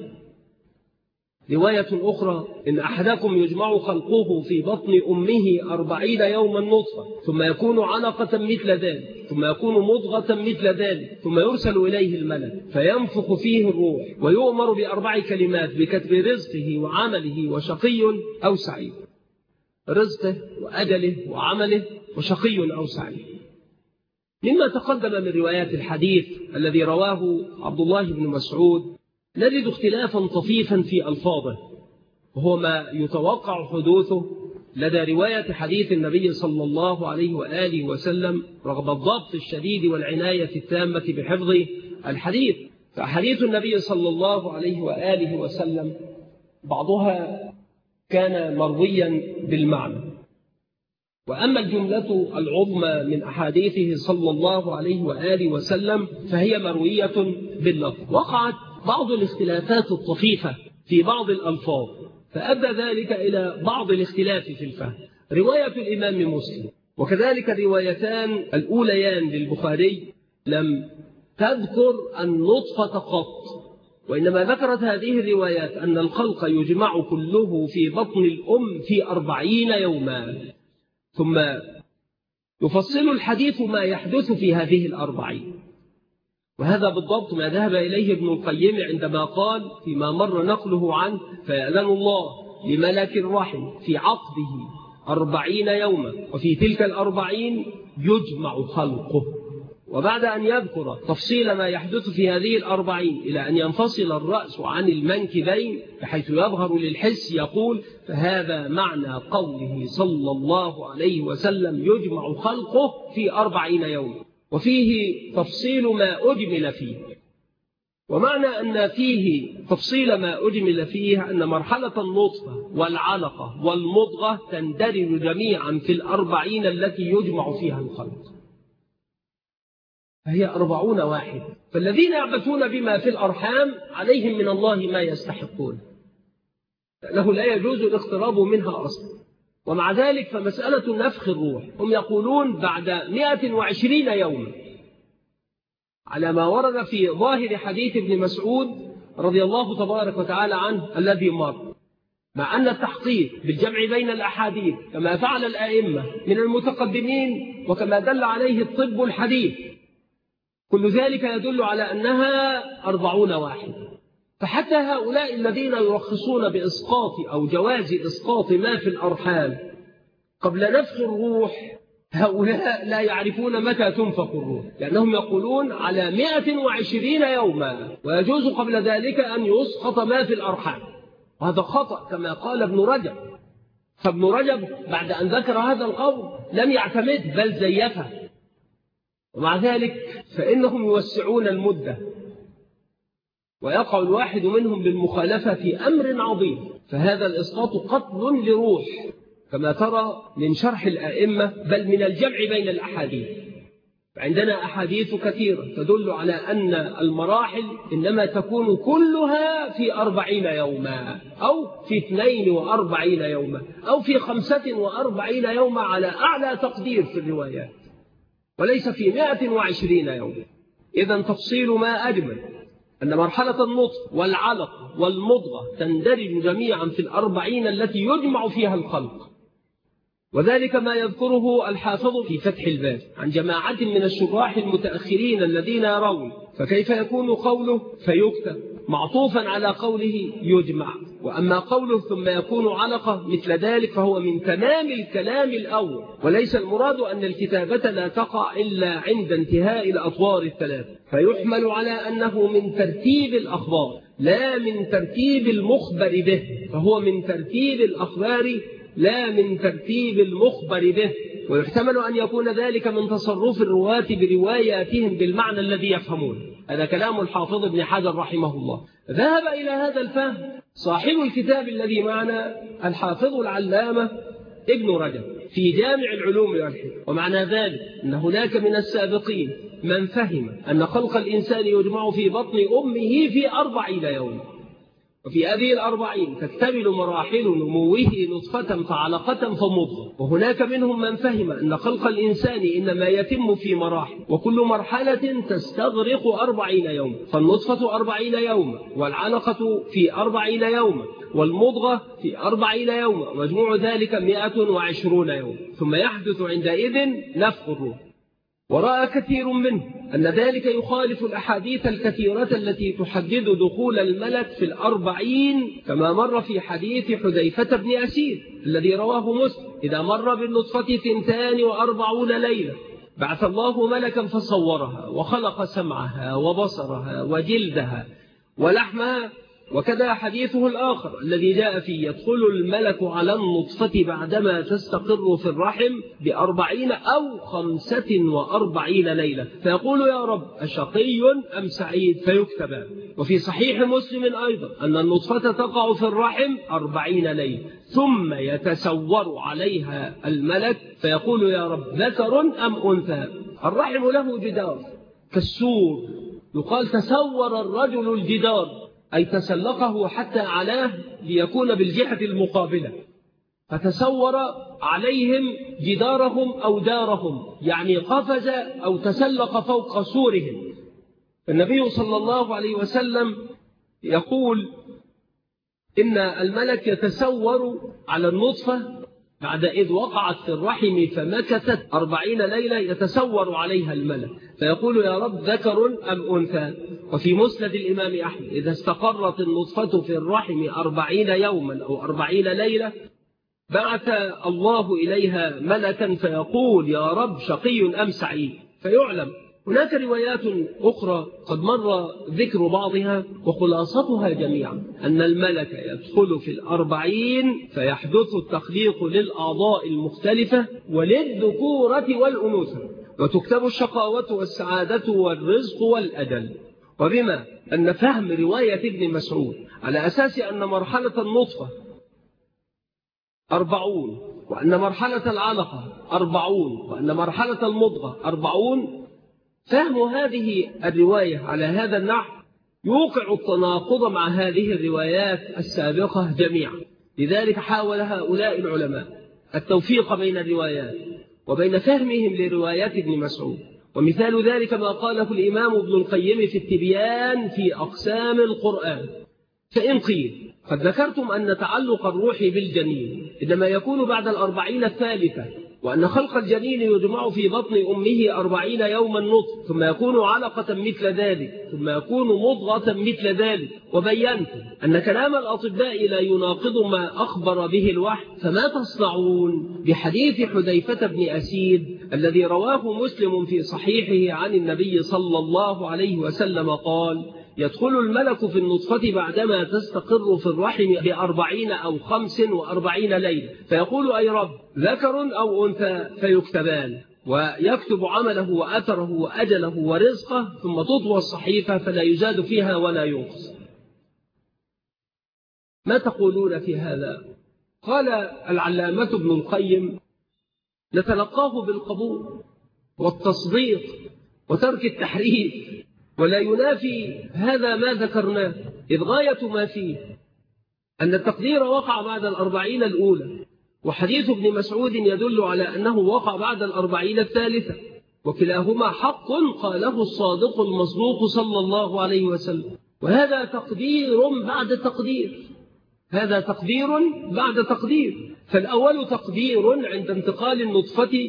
رواية أخرى: إن أحدكم يجمع خلقه في بطن أمه 40 يوما نطفة، ثم يكون علقة مثل ذلك، ثم يكون مضغة مثل ذلك، ثم يرسل إليه الملك فينفخ فيه الروح، ويؤمر ب4 كلمات بكتب رزقه وعمله وشقي أو سعيد. رزقه وأجله وعمله وشقي أو سعيد. مما تقدم من روايات الحديث الذي رواه عبد الله بن مسعود نجد اختلافا طفيفا في ألفاظه، وهو ما يتوقع حدوثه لدى رواية حديث النبي صلى الله عليه وآله وسلم رغم الضبط الشديد والعناية التامة بحفظ الحديث. فحديث النبي صلى الله عليه وآله وسلم بعضها كان مرويا بالمعنى، وأما الجملة العظمى من أحاديثه صلى الله عليه وآله وسلم فهي مروية باللفظ. وقعت بعض الاختلافات الطفيفة في بعض الألفاظ فأدى ذلك إلى بعض الاختلاف في الفهم. رواية الإمام مسلم وكذلك الروايتان الأوليان للبخاري لم تذكر النطفة قط، وإنما ذكرت هذه الروايات أن الخلق يجمع كله في بطن الأم في 40 يوما، ثم يفصل الحديث ما يحدث في هذه 40. وهذا بالضبط ما ذهب إليه ابن القيم عندما قال فيما مر نقله عنه: فيأذن الله لملك الرحم في عقده 40 يوما، وفي تلك 40 يجمع خلقه. وبعد أن يذكر تفصيل ما يحدث في هذه 40 إلى أن ينفصل الرأس عن المنكبين بحيث يظهر للحس يقول: فهذا معنى قوله صلى الله عليه وسلم يجمع خلقه في 40 يوما، وفيه تفصيل ما أجمل فيه. ومعنى أن فيه تفصيل ما أجمل فيه أن مرحلة النطفة والعلقة والمضغة تندرج جميعا في 40 التي يجمع فيها الخلق، فهي 40 واحد. فالذين يعبثون بما في الأرحام عليهم من الله ما يستحقون، له لا يجوز الاقتراب منها أصلا. ومع ذلك فمسألة نفخ الروح هم يقولون بعد 120 يوما على ما ورد في ظاهر حديث ابن مسعود رضي الله تبارك وتعالى عنه الذي مر، مع أن التحقيق بالجمع بين الأحاديث كما فعل الآئمة من المتقدمين وكما دل عليه الطب الحديث كل ذلك يدل على أنها 40 واحد. فحتى هؤلاء الذين يرخصون بإسقاط أو جواز إسقاط ما في الأرحام قبل نفخ الروح، هؤلاء لا يعرفون متى تنفخ الروح، لأنهم يقولون على 120 يوما، ويجوز قبل ذلك أن يسقط ما في الأرحام. وهذا خطأ كما قال ابن رجب. فابن رجب بعد أن ذكر هذا القول لم يعتمد بل زيفه، ومع ذلك فإنهم يوسعون المدة، ويقع الواحد منهم بالمخالفة في أمر عظيم. فهذا الإسقاط قتل لروح كما ترى من شرح الآئمة، بل من الجمع بين الأحاديث. فعندنا أحاديث كثيرة تدل على أن المراحل إنما تكون كلها في 40 يوما، أو في 42 يوما، أو في 45 يوما على أعلى تقدير في الروايات، وليس في 120 يوما. إذن تفصيل ما أجمل أن مرحلة النطف والعلق والمضغة تندرج جميعا في 40 التي يجمع فيها الخلق. وذلك ما يذكره الحافظ في فتح الباب عن جماعة من الشراح المتأخرين الذين يرون فكيف يكون قوله فيكتب معطوفا على قوله يجمع، وأما قوله ثم يكون علقة مثل ذلك فهو من تمام الكلام الأول، وليس المراد أن الكتابة لا تقع إلا عند انتهاء الأطوار الثلاث، فيحمل على أنه من ترتيب الأخبار لا من ترتيب المخبر به، فهو من ترتيب الأخبار لا من ترتيب المخبر به. ويحتمل أن يكون ذلك من تصرف الرواة برواياتهم بالمعنى الذي يفهمون. هذا كلام الحافظ ابن حجر رحمه الله. ذهب إلى هذا الفهم صاحب الكتاب الذي معنا الحافظ العلامة ابن رجب في جامع العلوم والحكم. ومعنى ذلك أن هناك من السابقين من فهم أن خلق الإنسان يجمع في بطن أمه في 40 يوما، وفي هذه 40 تكتمل مراحل نموه نطفة فعلقة فمضغة. وهناك منهم من فهم أن خلق الإنسان إنما يتم في مراحل، وكل مرحلة تستغرق 40 يوما، فالنطفة 40 يوما، والعلقة في 40 يوما، والمضغة في 40 يوما، مجموع ذلك 120 يوما، ثم يحدث عندئذ نفخ الروح. ورأى كثير منه أن ذلك يخالف الأحاديث الكثيرة التي تحدد دخول الملك في 40، كما مر في حديث حذيفة بن أسيد الذي رواه مسلم: إذا مر بالنطفة 42 ليلة بعث الله ملكا فصورها وخلق سمعها وبصرها وجلدها ولحمها. وكذا حديثه الآخر الذي جاء فيه: يدخل الملك على النطفة بعدما تستقر في الرحم 40 أو 45 ليلة، فيقول يا رب أشقي أم سعيد؟ فيكتبان. وفي صحيح مسلم أيضا أن النطفة تقع في الرحم 40 ليلة، ثم يتسور عليها الملك فيقول يا رب ذكر أم أنثى؟ الرحم له جدار كالسور، يقال تسور الرجل الجدار، أي تسلقه حتى علاه ليكون بالجهة المقابلة، فتسور عليهم جدارهم أو دارهم، يعني قفز أو تسلق فوق سورهم. النبي صلى الله عليه وسلم يقول إن الملك يتسور على النطفة بعد إذ وقعت في الرحم فمكثت 40 ليلة، يتسور عليها الملك فيقول يا رب ذكر أم أنثى؟ وفي مسند الإمام أحمد: إذا استقرت النطفة في الرحم 40 يوما أو 40 ليلة بعث الله إليها ملكا فيقول يا رب شقي أم سعيد؟ فيعلم. هناك روايات أخرى قد مر ذكر بعضها، وخلاصتها جميعا أن الملك يدخل في 40 فيحدث التخليق للأعضاء المختلفة وللذكورة والأنوثة، وتكتب الشقاوة والسعادة والرزق والأجل. وبما أن فهم رواية ابن مسعود على أساس أن مرحلة النطفة 40 وأن مرحلة العلقة 40 وأن مرحلة المضغة 40، فهم هذه الرواية على هذا النحو يوقع التناقض مع هذه الروايات السابقة جميعا. لذلك حاول هؤلاء العلماء التوفيق بين الروايات وبين فهمهم لروايات ابن مسعود. ومثال ذلك ما قاله الإمام ابن القيم في التبيان في أقسام القرآن: فإن قيل قد ذكرتم أن تعلق الروح بالجنين إنما يكون بعد 40 الثالثة، وأن خلق الجنين يجمع في بطن أمه 40 يوما نطفة، ثم يكون علقة مثل ذلك، ثم يكون مضغة مثل ذلك. وبينت أن كلام الأطباء لا يناقض ما أخبر به الوحي، فما تصنعون بحديث حذيفة بن أسيد الذي رواه مسلم في صحيحه عن النبي صلى الله عليه وسلم قال: يدخل الملك في النطفة بعدما تستقر في الرحم ب40 أو 45 ليلة، فيقول: أي رب، ذكر أو أنثى؟ فيكتبان، ويكتب عمله وأثره وأجله ورزقه، ثم تطوى الصحيفة فلا يزاد فيها ولا ينقص. ما تقولون في هذا؟ قال العلامة ابن القيم: نتلقاه بالقبول والتصديق وترك التحريف، ولا ينافي هذا ما ذكرناه، إذ غاية ما فيه أن التقدير وقع بعد 40 الأولى، وحديث ابن مسعود يدل على أنه وقع بعد 40 الثالثة، وكلاهما حق قاله الصادق المصدوق صلى الله عليه وسلم. وهذا تقدير بعد تقدير، هذا تقدير بعد تقدير. فالأول تقدير عند انتقال النطفة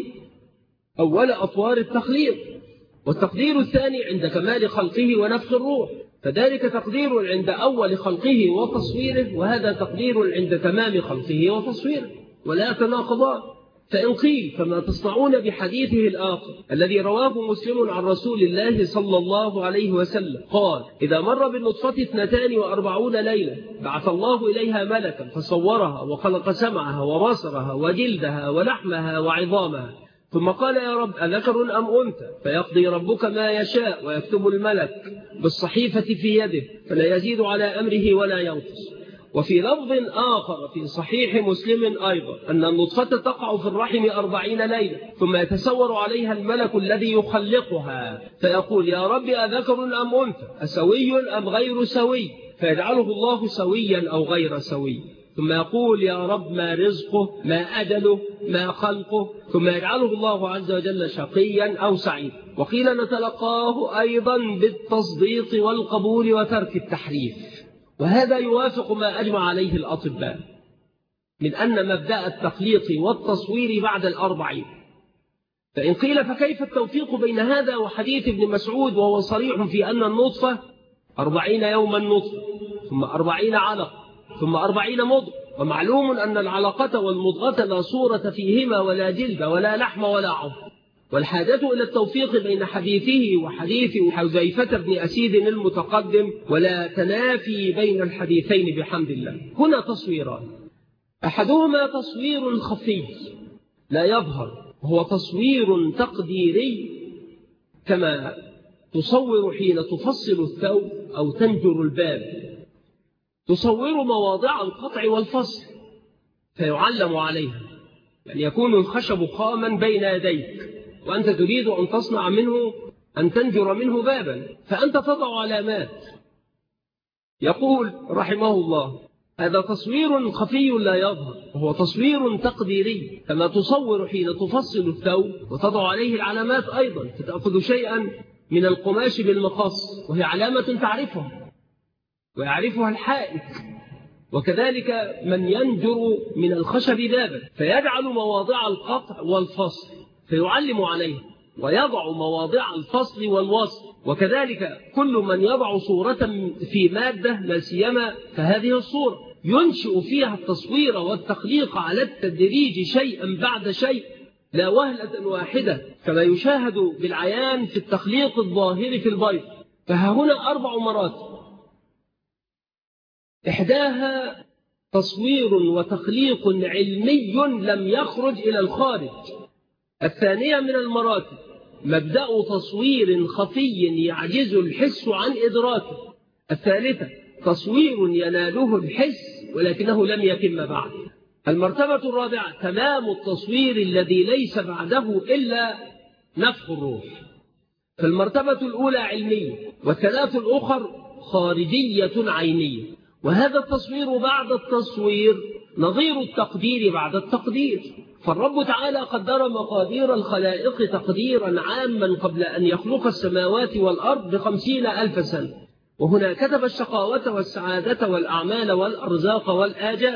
أول أطوار التخليق، والتقدير الثاني عند كمال خلقه ونفخ الروح، فذلك تقدير عند أول خلقه وتصويره، وهذا تقدير عند تمام خلقه وتصويره، ولا تناقضان. فإن قيل: فما تصنعون بحديثه الآخر الذي رواه مسلم عن رسول الله صلى الله عليه وسلم قال: إذا مر بالنطفة 42 ليلة بعث الله إليها ملكا فصورها وخلق سمعها وبصرها وجلدها ولحمها وعظامها، ثم قال: يا رب، أذكر أم أنثى؟ فيقضي ربك ما يشاء، ويكتب الملك بالصحيفة في يده، فلا يزيد على أمره ولا ينقص. وفي لفظ آخر في صحيح مسلم أيضا أن النطفة تقع في الرحم 40 ليلة، ثم يتسور عليها الملك الذي يخلقها فيقول: يا رب، أذكر أم أنثى؟ أسوي أم غير سوي؟ فيجعله الله سويا أو غير سوي، ثم يقول: يا رب، ما رزقه؟ ما أجله؟ ما خلقه؟ ثم يجعله الله عز وجل شقيا أو سعيدا. وقيل: نتلقاه أيضا بالتصديق والقبول وترك التحريف، وهذا يوافق ما أجمع عليه الأطباء من أن مبدأ التخليق والتصوير بعد 40. فإن قيل: فكيف التوفيق بين هذا وحديث ابن مسعود وهو صريح في أن النطفة 40 يوما نطفة، ثم 40 علقة، ثم 40 مضغة، ومعلوم أن العلقة والمضغة لا صورة فيهما ولا جلد ولا لحم ولا عظم، والحاجة إلى التوفيق بين حديثه وحديث حذيفة بن أسيد المتقدم، ولا تنافي بين الحديثين بحمد الله. هنا تصويران: أحدهما تصوير خفي لا يظهر، وهو تصوير تقديري، كما تصور حين تفصل الثوب أو تنجر الباب، تصور مواضع القطع والفصل فيعلم عليها، يعني يكون الخشب خاما بين يديك وأنت تريد أن تصنع منه، أن تنجر منه بابا، فأنت تضع علامات. يقول رحمه الله: هذا تصوير خفي لا يظهر، وهو تصوير تقديري، كما تصور حين تفصل الثوب وتضع عليه العلامات أيضا، فتأخذ شيئا من القماش بالمقص وهي علامة تعرفها ويعرفها الحائط، وكذلك من ينجر من الخشب بابا فيجعل مواضع القطع والفصل فيعلم عليه، ويضع مواضع الفصل والوصل، وكذلك كل من يضع صورة في مادة لا سيما فهذه الصورة ينشئ فيها التصوير والتخليق على التدريج شيئا بعد شيء، لا وهلة واحدة كما يشاهد بالعيان في التخليق الظاهر في البيض. فها هنا 4 مراتب: إحداها تصوير وتخليق علمي لم يخرج إلى الخارج. الثانية من المراتب مبدأ تصوير خفي يعجز الحس عن إدراكه. الثالثة تصوير يناله الحس ولكنه لم يتم بعد. المرتبة الرابعة تمام التصوير الذي ليس بعده إلا نفخ الروح. فالمرتبة الأولى علمية، والثلاث الأخر خارجية عينية. وهذا التصوير بعد التصوير نظير التقدير بعد التقدير، فالرب تعالى قدر مقادير الخلائق تقديرا عاما قبل أن يخلق السماوات والأرض ب50,000 سنة، وهنا كتب الشقاوة والسعادة والأعمال والأرزاق والآجال.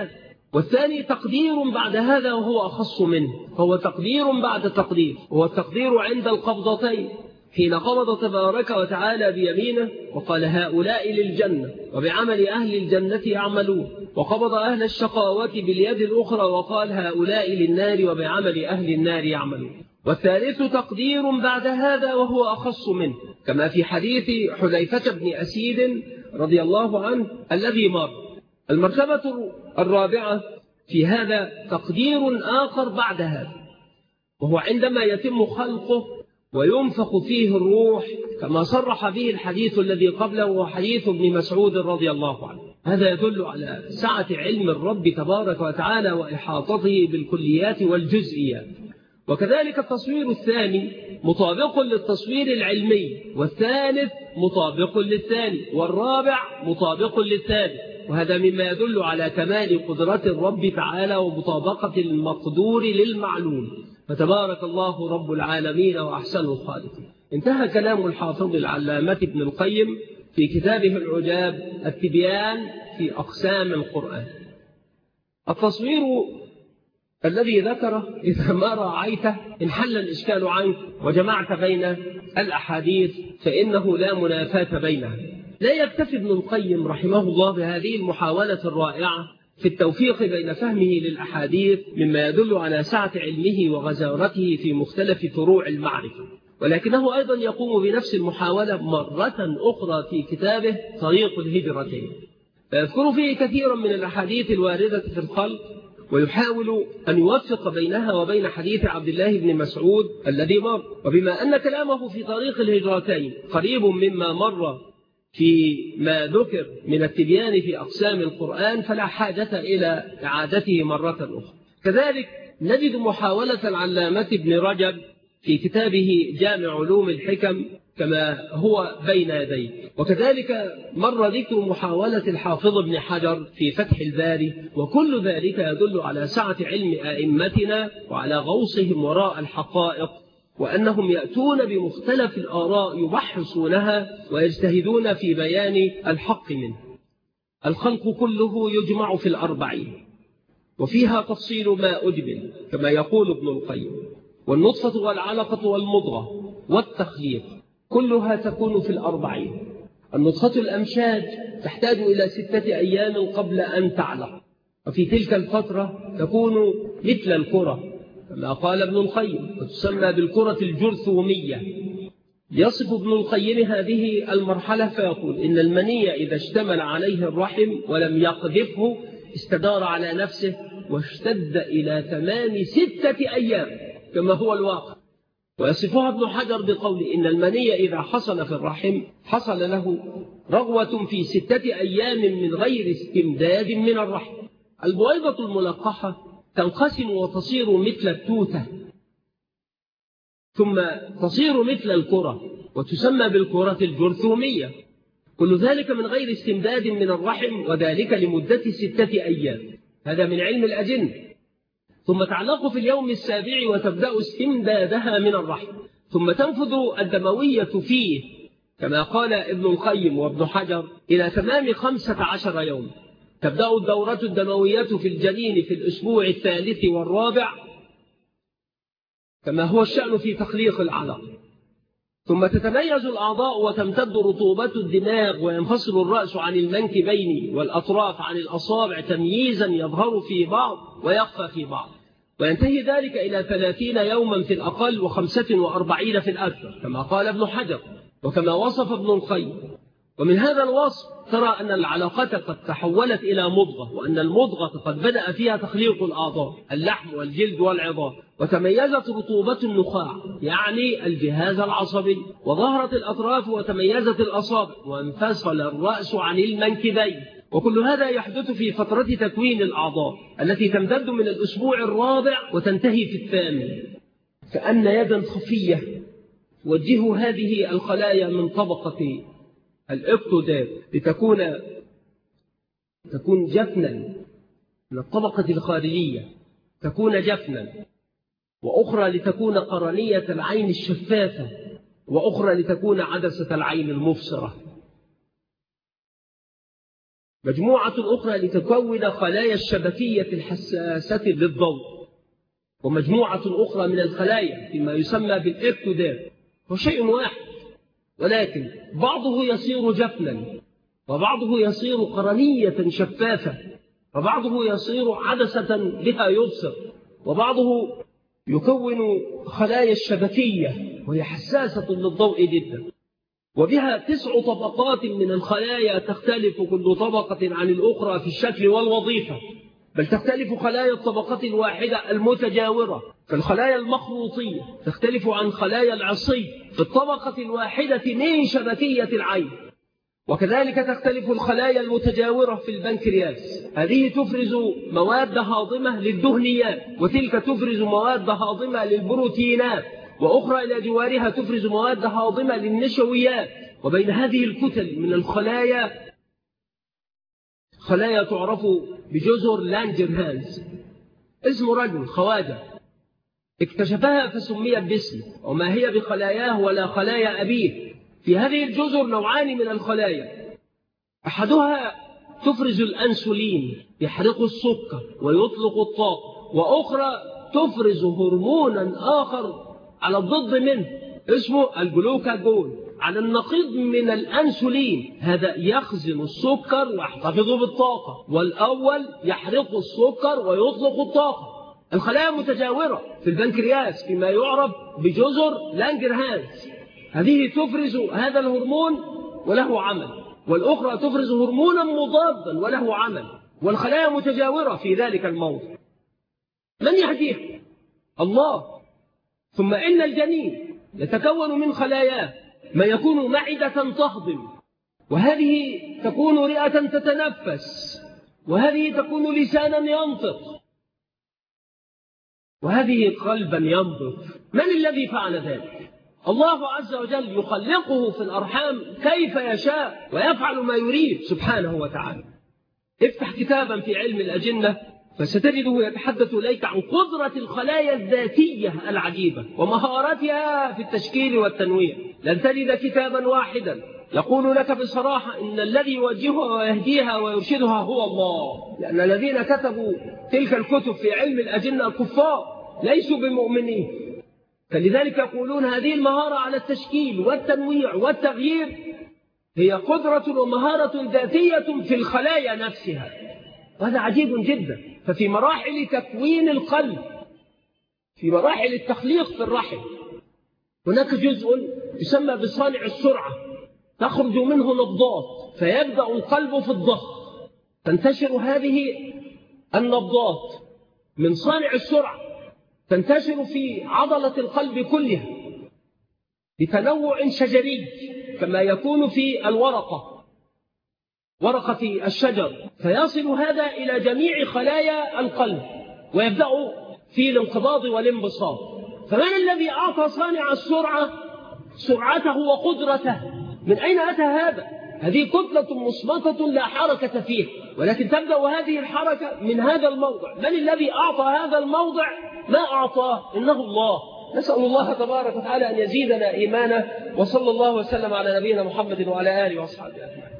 والثاني تقدير بعد هذا وهو أخص منه، فهو تقدير بعد تقدير، وهو التقدير عند القبضتين حين قبض تبارك وتعالى بيمينه وقال هؤلاء للجنة وبعمل أهل الجنة يعملون، وقبض أهل الشقاوة باليد الأخرى وقال هؤلاء للنار وبعمل أهل النار يعملون. والثالث تقدير بعد هذا وهو أخص منه، كما في حديث حذيفة بن أسيد رضي الله عنه الذي مر. المرتبة الرابعة في هذا تقدير آخر بعد هذا، وهو عندما يتم خلقه وينفخ فيه الروح، كما صرح به الحديث الذي قبله وحديث ابن مسعود رضي الله عنه. هذا يدل على سعة علم الرب تبارك وتعالى وإحاطته بالكليات والجزئيات. وكذلك التصوير الثاني مطابق للتصوير العلمي، والثالث مطابق للثاني، والرابع مطابق للثالث، وهذا مما يدل على كمال قدرة الرب تعالى ومطابقة المقدور للمعلوم، فتبارك الله رب العالمين وأحسن الخالقين. انتهى كلام الحافظ العلامة ابن القيم في كتابه العجاب التبيان في أقسام القرآن. التصوير الذي ذكره إذا ما راعيته انحل الإشكال عنك وجمعت بين الأحاديث فإنه لا منافاة بينها. لا يكتفي ابن القيم رحمه الله بهذه المحاولة الرائعة في التوفيق بين فهمه للأحاديث مما يدل على سعة علمه وغزارته في مختلف فروع المعرفة، ولكنه أيضا يقوم بنفس المحاولة مرة أخرى في كتابه طريق الهجرتين، فيذكر فيه كثيرا من الأحاديث الواردة في الخلق، ويحاول أن يوفق بينها وبين حديث عبد الله بن مسعود الذي مر. وبما أن كلامه في طريق الهجرتين قريب مما مر في ما ذكر من التبيان في أقسام القرآن فلا حاجة إلى إعادته مرة أخرى. كذلك نجد محاولة العلامة ابن رجب في كتابه جامع علوم الحكم كما هو بين يديه، وكذلك مر ذكر محاولة الحافظ ابن حجر في فتح الباري، وكل ذلك يدل على سعة علم أئمتنا وعلى غوصهم وراء الحقائق، وأنهم يأتون بمختلف الآراء يبحثونها ويجتهدون في بيان الحق منه. الخلق كله يجمع في 40، وفيها تفصيل ما أجمل كما يقول ابن القيم، والنطفة والعلقة والمضغة والتخليق كلها تكون في 40. النطفة الأمشاج تحتاج إلى 6 أيام قبل أن تعلق، وفي تلك الفترة تكون مثل الكرة كما قال ابن القيم، وتسمى بالكرة الجرثومية. يصف ابن القيم هذه المرحلة فيقول إن المني إذا اشتمل عليه الرحم ولم يقذفه استدار على نفسه واشتد إلى تمام 6 أيام كما هو الواقع. ويصفها ابن حجر بقول إن المني إذا حصل في الرحم حصل له رغوة في 6 أيام من غير استمداد من الرحم. البويضة الملقحة تنقسم وتصير مثل التوتة، ثم تصير مثل الكرة وتسمى بالكرة الجرثومية، كل ذلك من غير استمداد من الرحم، وذلك لمدة 6 أيام. هذا من علم الأجنة. ثم تعلق في اليوم 7 وتبدأ استمدادها من الرحم، ثم تنفذ الدموية فيه كما قال ابن القيم وابن حجر إلى تمام 15 يوم. تبدأ الدورة الدموية في الجنين في الأسبوع 3 والرابع كما هو الشأن في تخليق العلق، ثم تتميز الأعضاء وتمتد رطوبة الدماغ وينفصل الرأس عن المنكبين والأطراف عن الأصابع تمييزا يظهر في بعض ويخفى في بعض، وينتهي ذلك إلى 30 يوما في الأقل و45 في الأكثر كما قال ابن حجر وكما وصف ابن القيم. ومن هذا الوصف ترى أن العلاقة قد تحولت إلى مضغة، وأن المضغة قد بدأ فيها تخليق الأعضاء اللحم والجلد والعظام، وتميزت رطوبة النخاع يعني الجهاز العصبي، وظهرت الأطراف وتميزت الأصابع، وانفصل الرأس عن المنكبين. وكل هذا يحدث في فترة تكوين الأعضاء التي تمتد من الأسبوع الرابع وتنتهي في 8. كأن يدا خفية توجه هذه الخلايا من طبقة الإبتداد تكون جفنا من الطبقة الخارجية، تكون جفنا، وأخرى لتكون قرنية العين الشفافة، وأخرى لتكون عدسة العين المبصرة. مجموعة أخرى لتكون خلايا الشبكية الحساسة للضوء، ومجموعة أخرى من الخلايا فيما يسمى بالإكتودير. هو شيء واحد، ولكن بعضه يصير جفنا، وبعضه يصير قرنية شفافة، وبعضه يصير عدسة بها يبصر، وبعضه يكون خلايا الشبكية وهي حساسة للضوء جدا، وبها 9 طبقات من الخلايا تختلف كل طبقة عن الأخرى في الشكل والوظيفة، بل تختلف خلايا الطبقة الواحدة المتجاورة. فالخلايا المخروطية تختلف عن خلايا العصي في الطبقة الواحدة من شبكية العين، وكذلك تختلف الخلايا المتجاورة في البنكرياس. هذه تفرز مواد هاضمة للدهنيات، وتلك تفرز مواد هاضمة للبروتينات، وأخرى إلى جوارها تفرز مواد هاضمة للنشويات. وبين هذه الكتل من الخلايا خلايا تعرف بجزر لانجرهانز، اسم رجل خواجة اكتشفها فسميت باسمه، وما هي بخلاياه ولا خلايا أبيه. في هذه الجزر نوعان من الخلايا، أحدها تفرز الأنسولين يحرق السكر ويطلق الطاقة، وأخرى تفرز هرمونا آخر على الضد منه اسمه الجلوكاجون، على النقيض من الأنسولين. هذا يخزن السكر ويحتفظ بالطاقة، والأول يحرق السكر ويطلق الطاقة. الخلايا متجاورة في البنكرياس فيما يعرف بجزر لانجرهانز، هذه تفرز هذا الهرمون وله عمل، والأخرى تفرز هرمونا مضادا وله عمل، والخلايا متجاورة في ذلك الموضع. من يهديه؟ الله. ثم إن الجنين يتكون من خلاياه ما يكون معدة تهضم، وهذه تكون رئة تتنفس، وهذه تكون لسانا ينطق، وهذه قلبا ينبض. من الذي فعل ذلك؟ الله عز وجل يخلقه في الأرحام كيف يشاء ويفعل ما يريد سبحانه وتعالى. افتح كتابا في علم الأجنة فستجده يتحدث إليك عن قدرة الخلايا الذاتية العجيبة ومهارتها في التشكيل والتنويع. لن تجد كتابا واحدا يقول لك بصراحة إن الذي يوجهها ويهديها ويرشدها هو الله، لأن الذين كتبوا تلك الكتب في علم الأجنة الكفار ليسوا بمؤمنين. فلذلك يقولون هذه المهارة على التشكيل والتنويع والتغيير هي قدرة ومهارة ذاتية في الخلايا نفسها، وهذا عجيب جدا. ففي مراحل تكوين القلب، في مراحل التخليق في الرحم، هناك جزء يسمى بصانع السرعة، تخرج منه نبضات فيبدأ القلب في الضخ، تنتشر هذه النبضات من صانع السرعة، تنتشر في عضلة القلب كلها بتنوع شجري كما يكون في الورقة، ورقة الشجر، فيصل هذا إلى جميع خلايا القلب ويبدأ في الانقباض والانبساط. فمن الذي أعطى صانع السرعة سرعته وقدرته؟ من أين أتى هذا؟ هذه كتلة مصمتة لا حركة فيها، ولكن تبدأ هذه الحركة من هذا الموضع. من الذي أعطى هذا الموضع ما أعطاه؟ إنه الله. نسأل الله تبارك وتعالى أن يزيدنا إيمانا، وصلى الله وسلم على نبينا محمد وعلى آله وأصحابه أجمعين.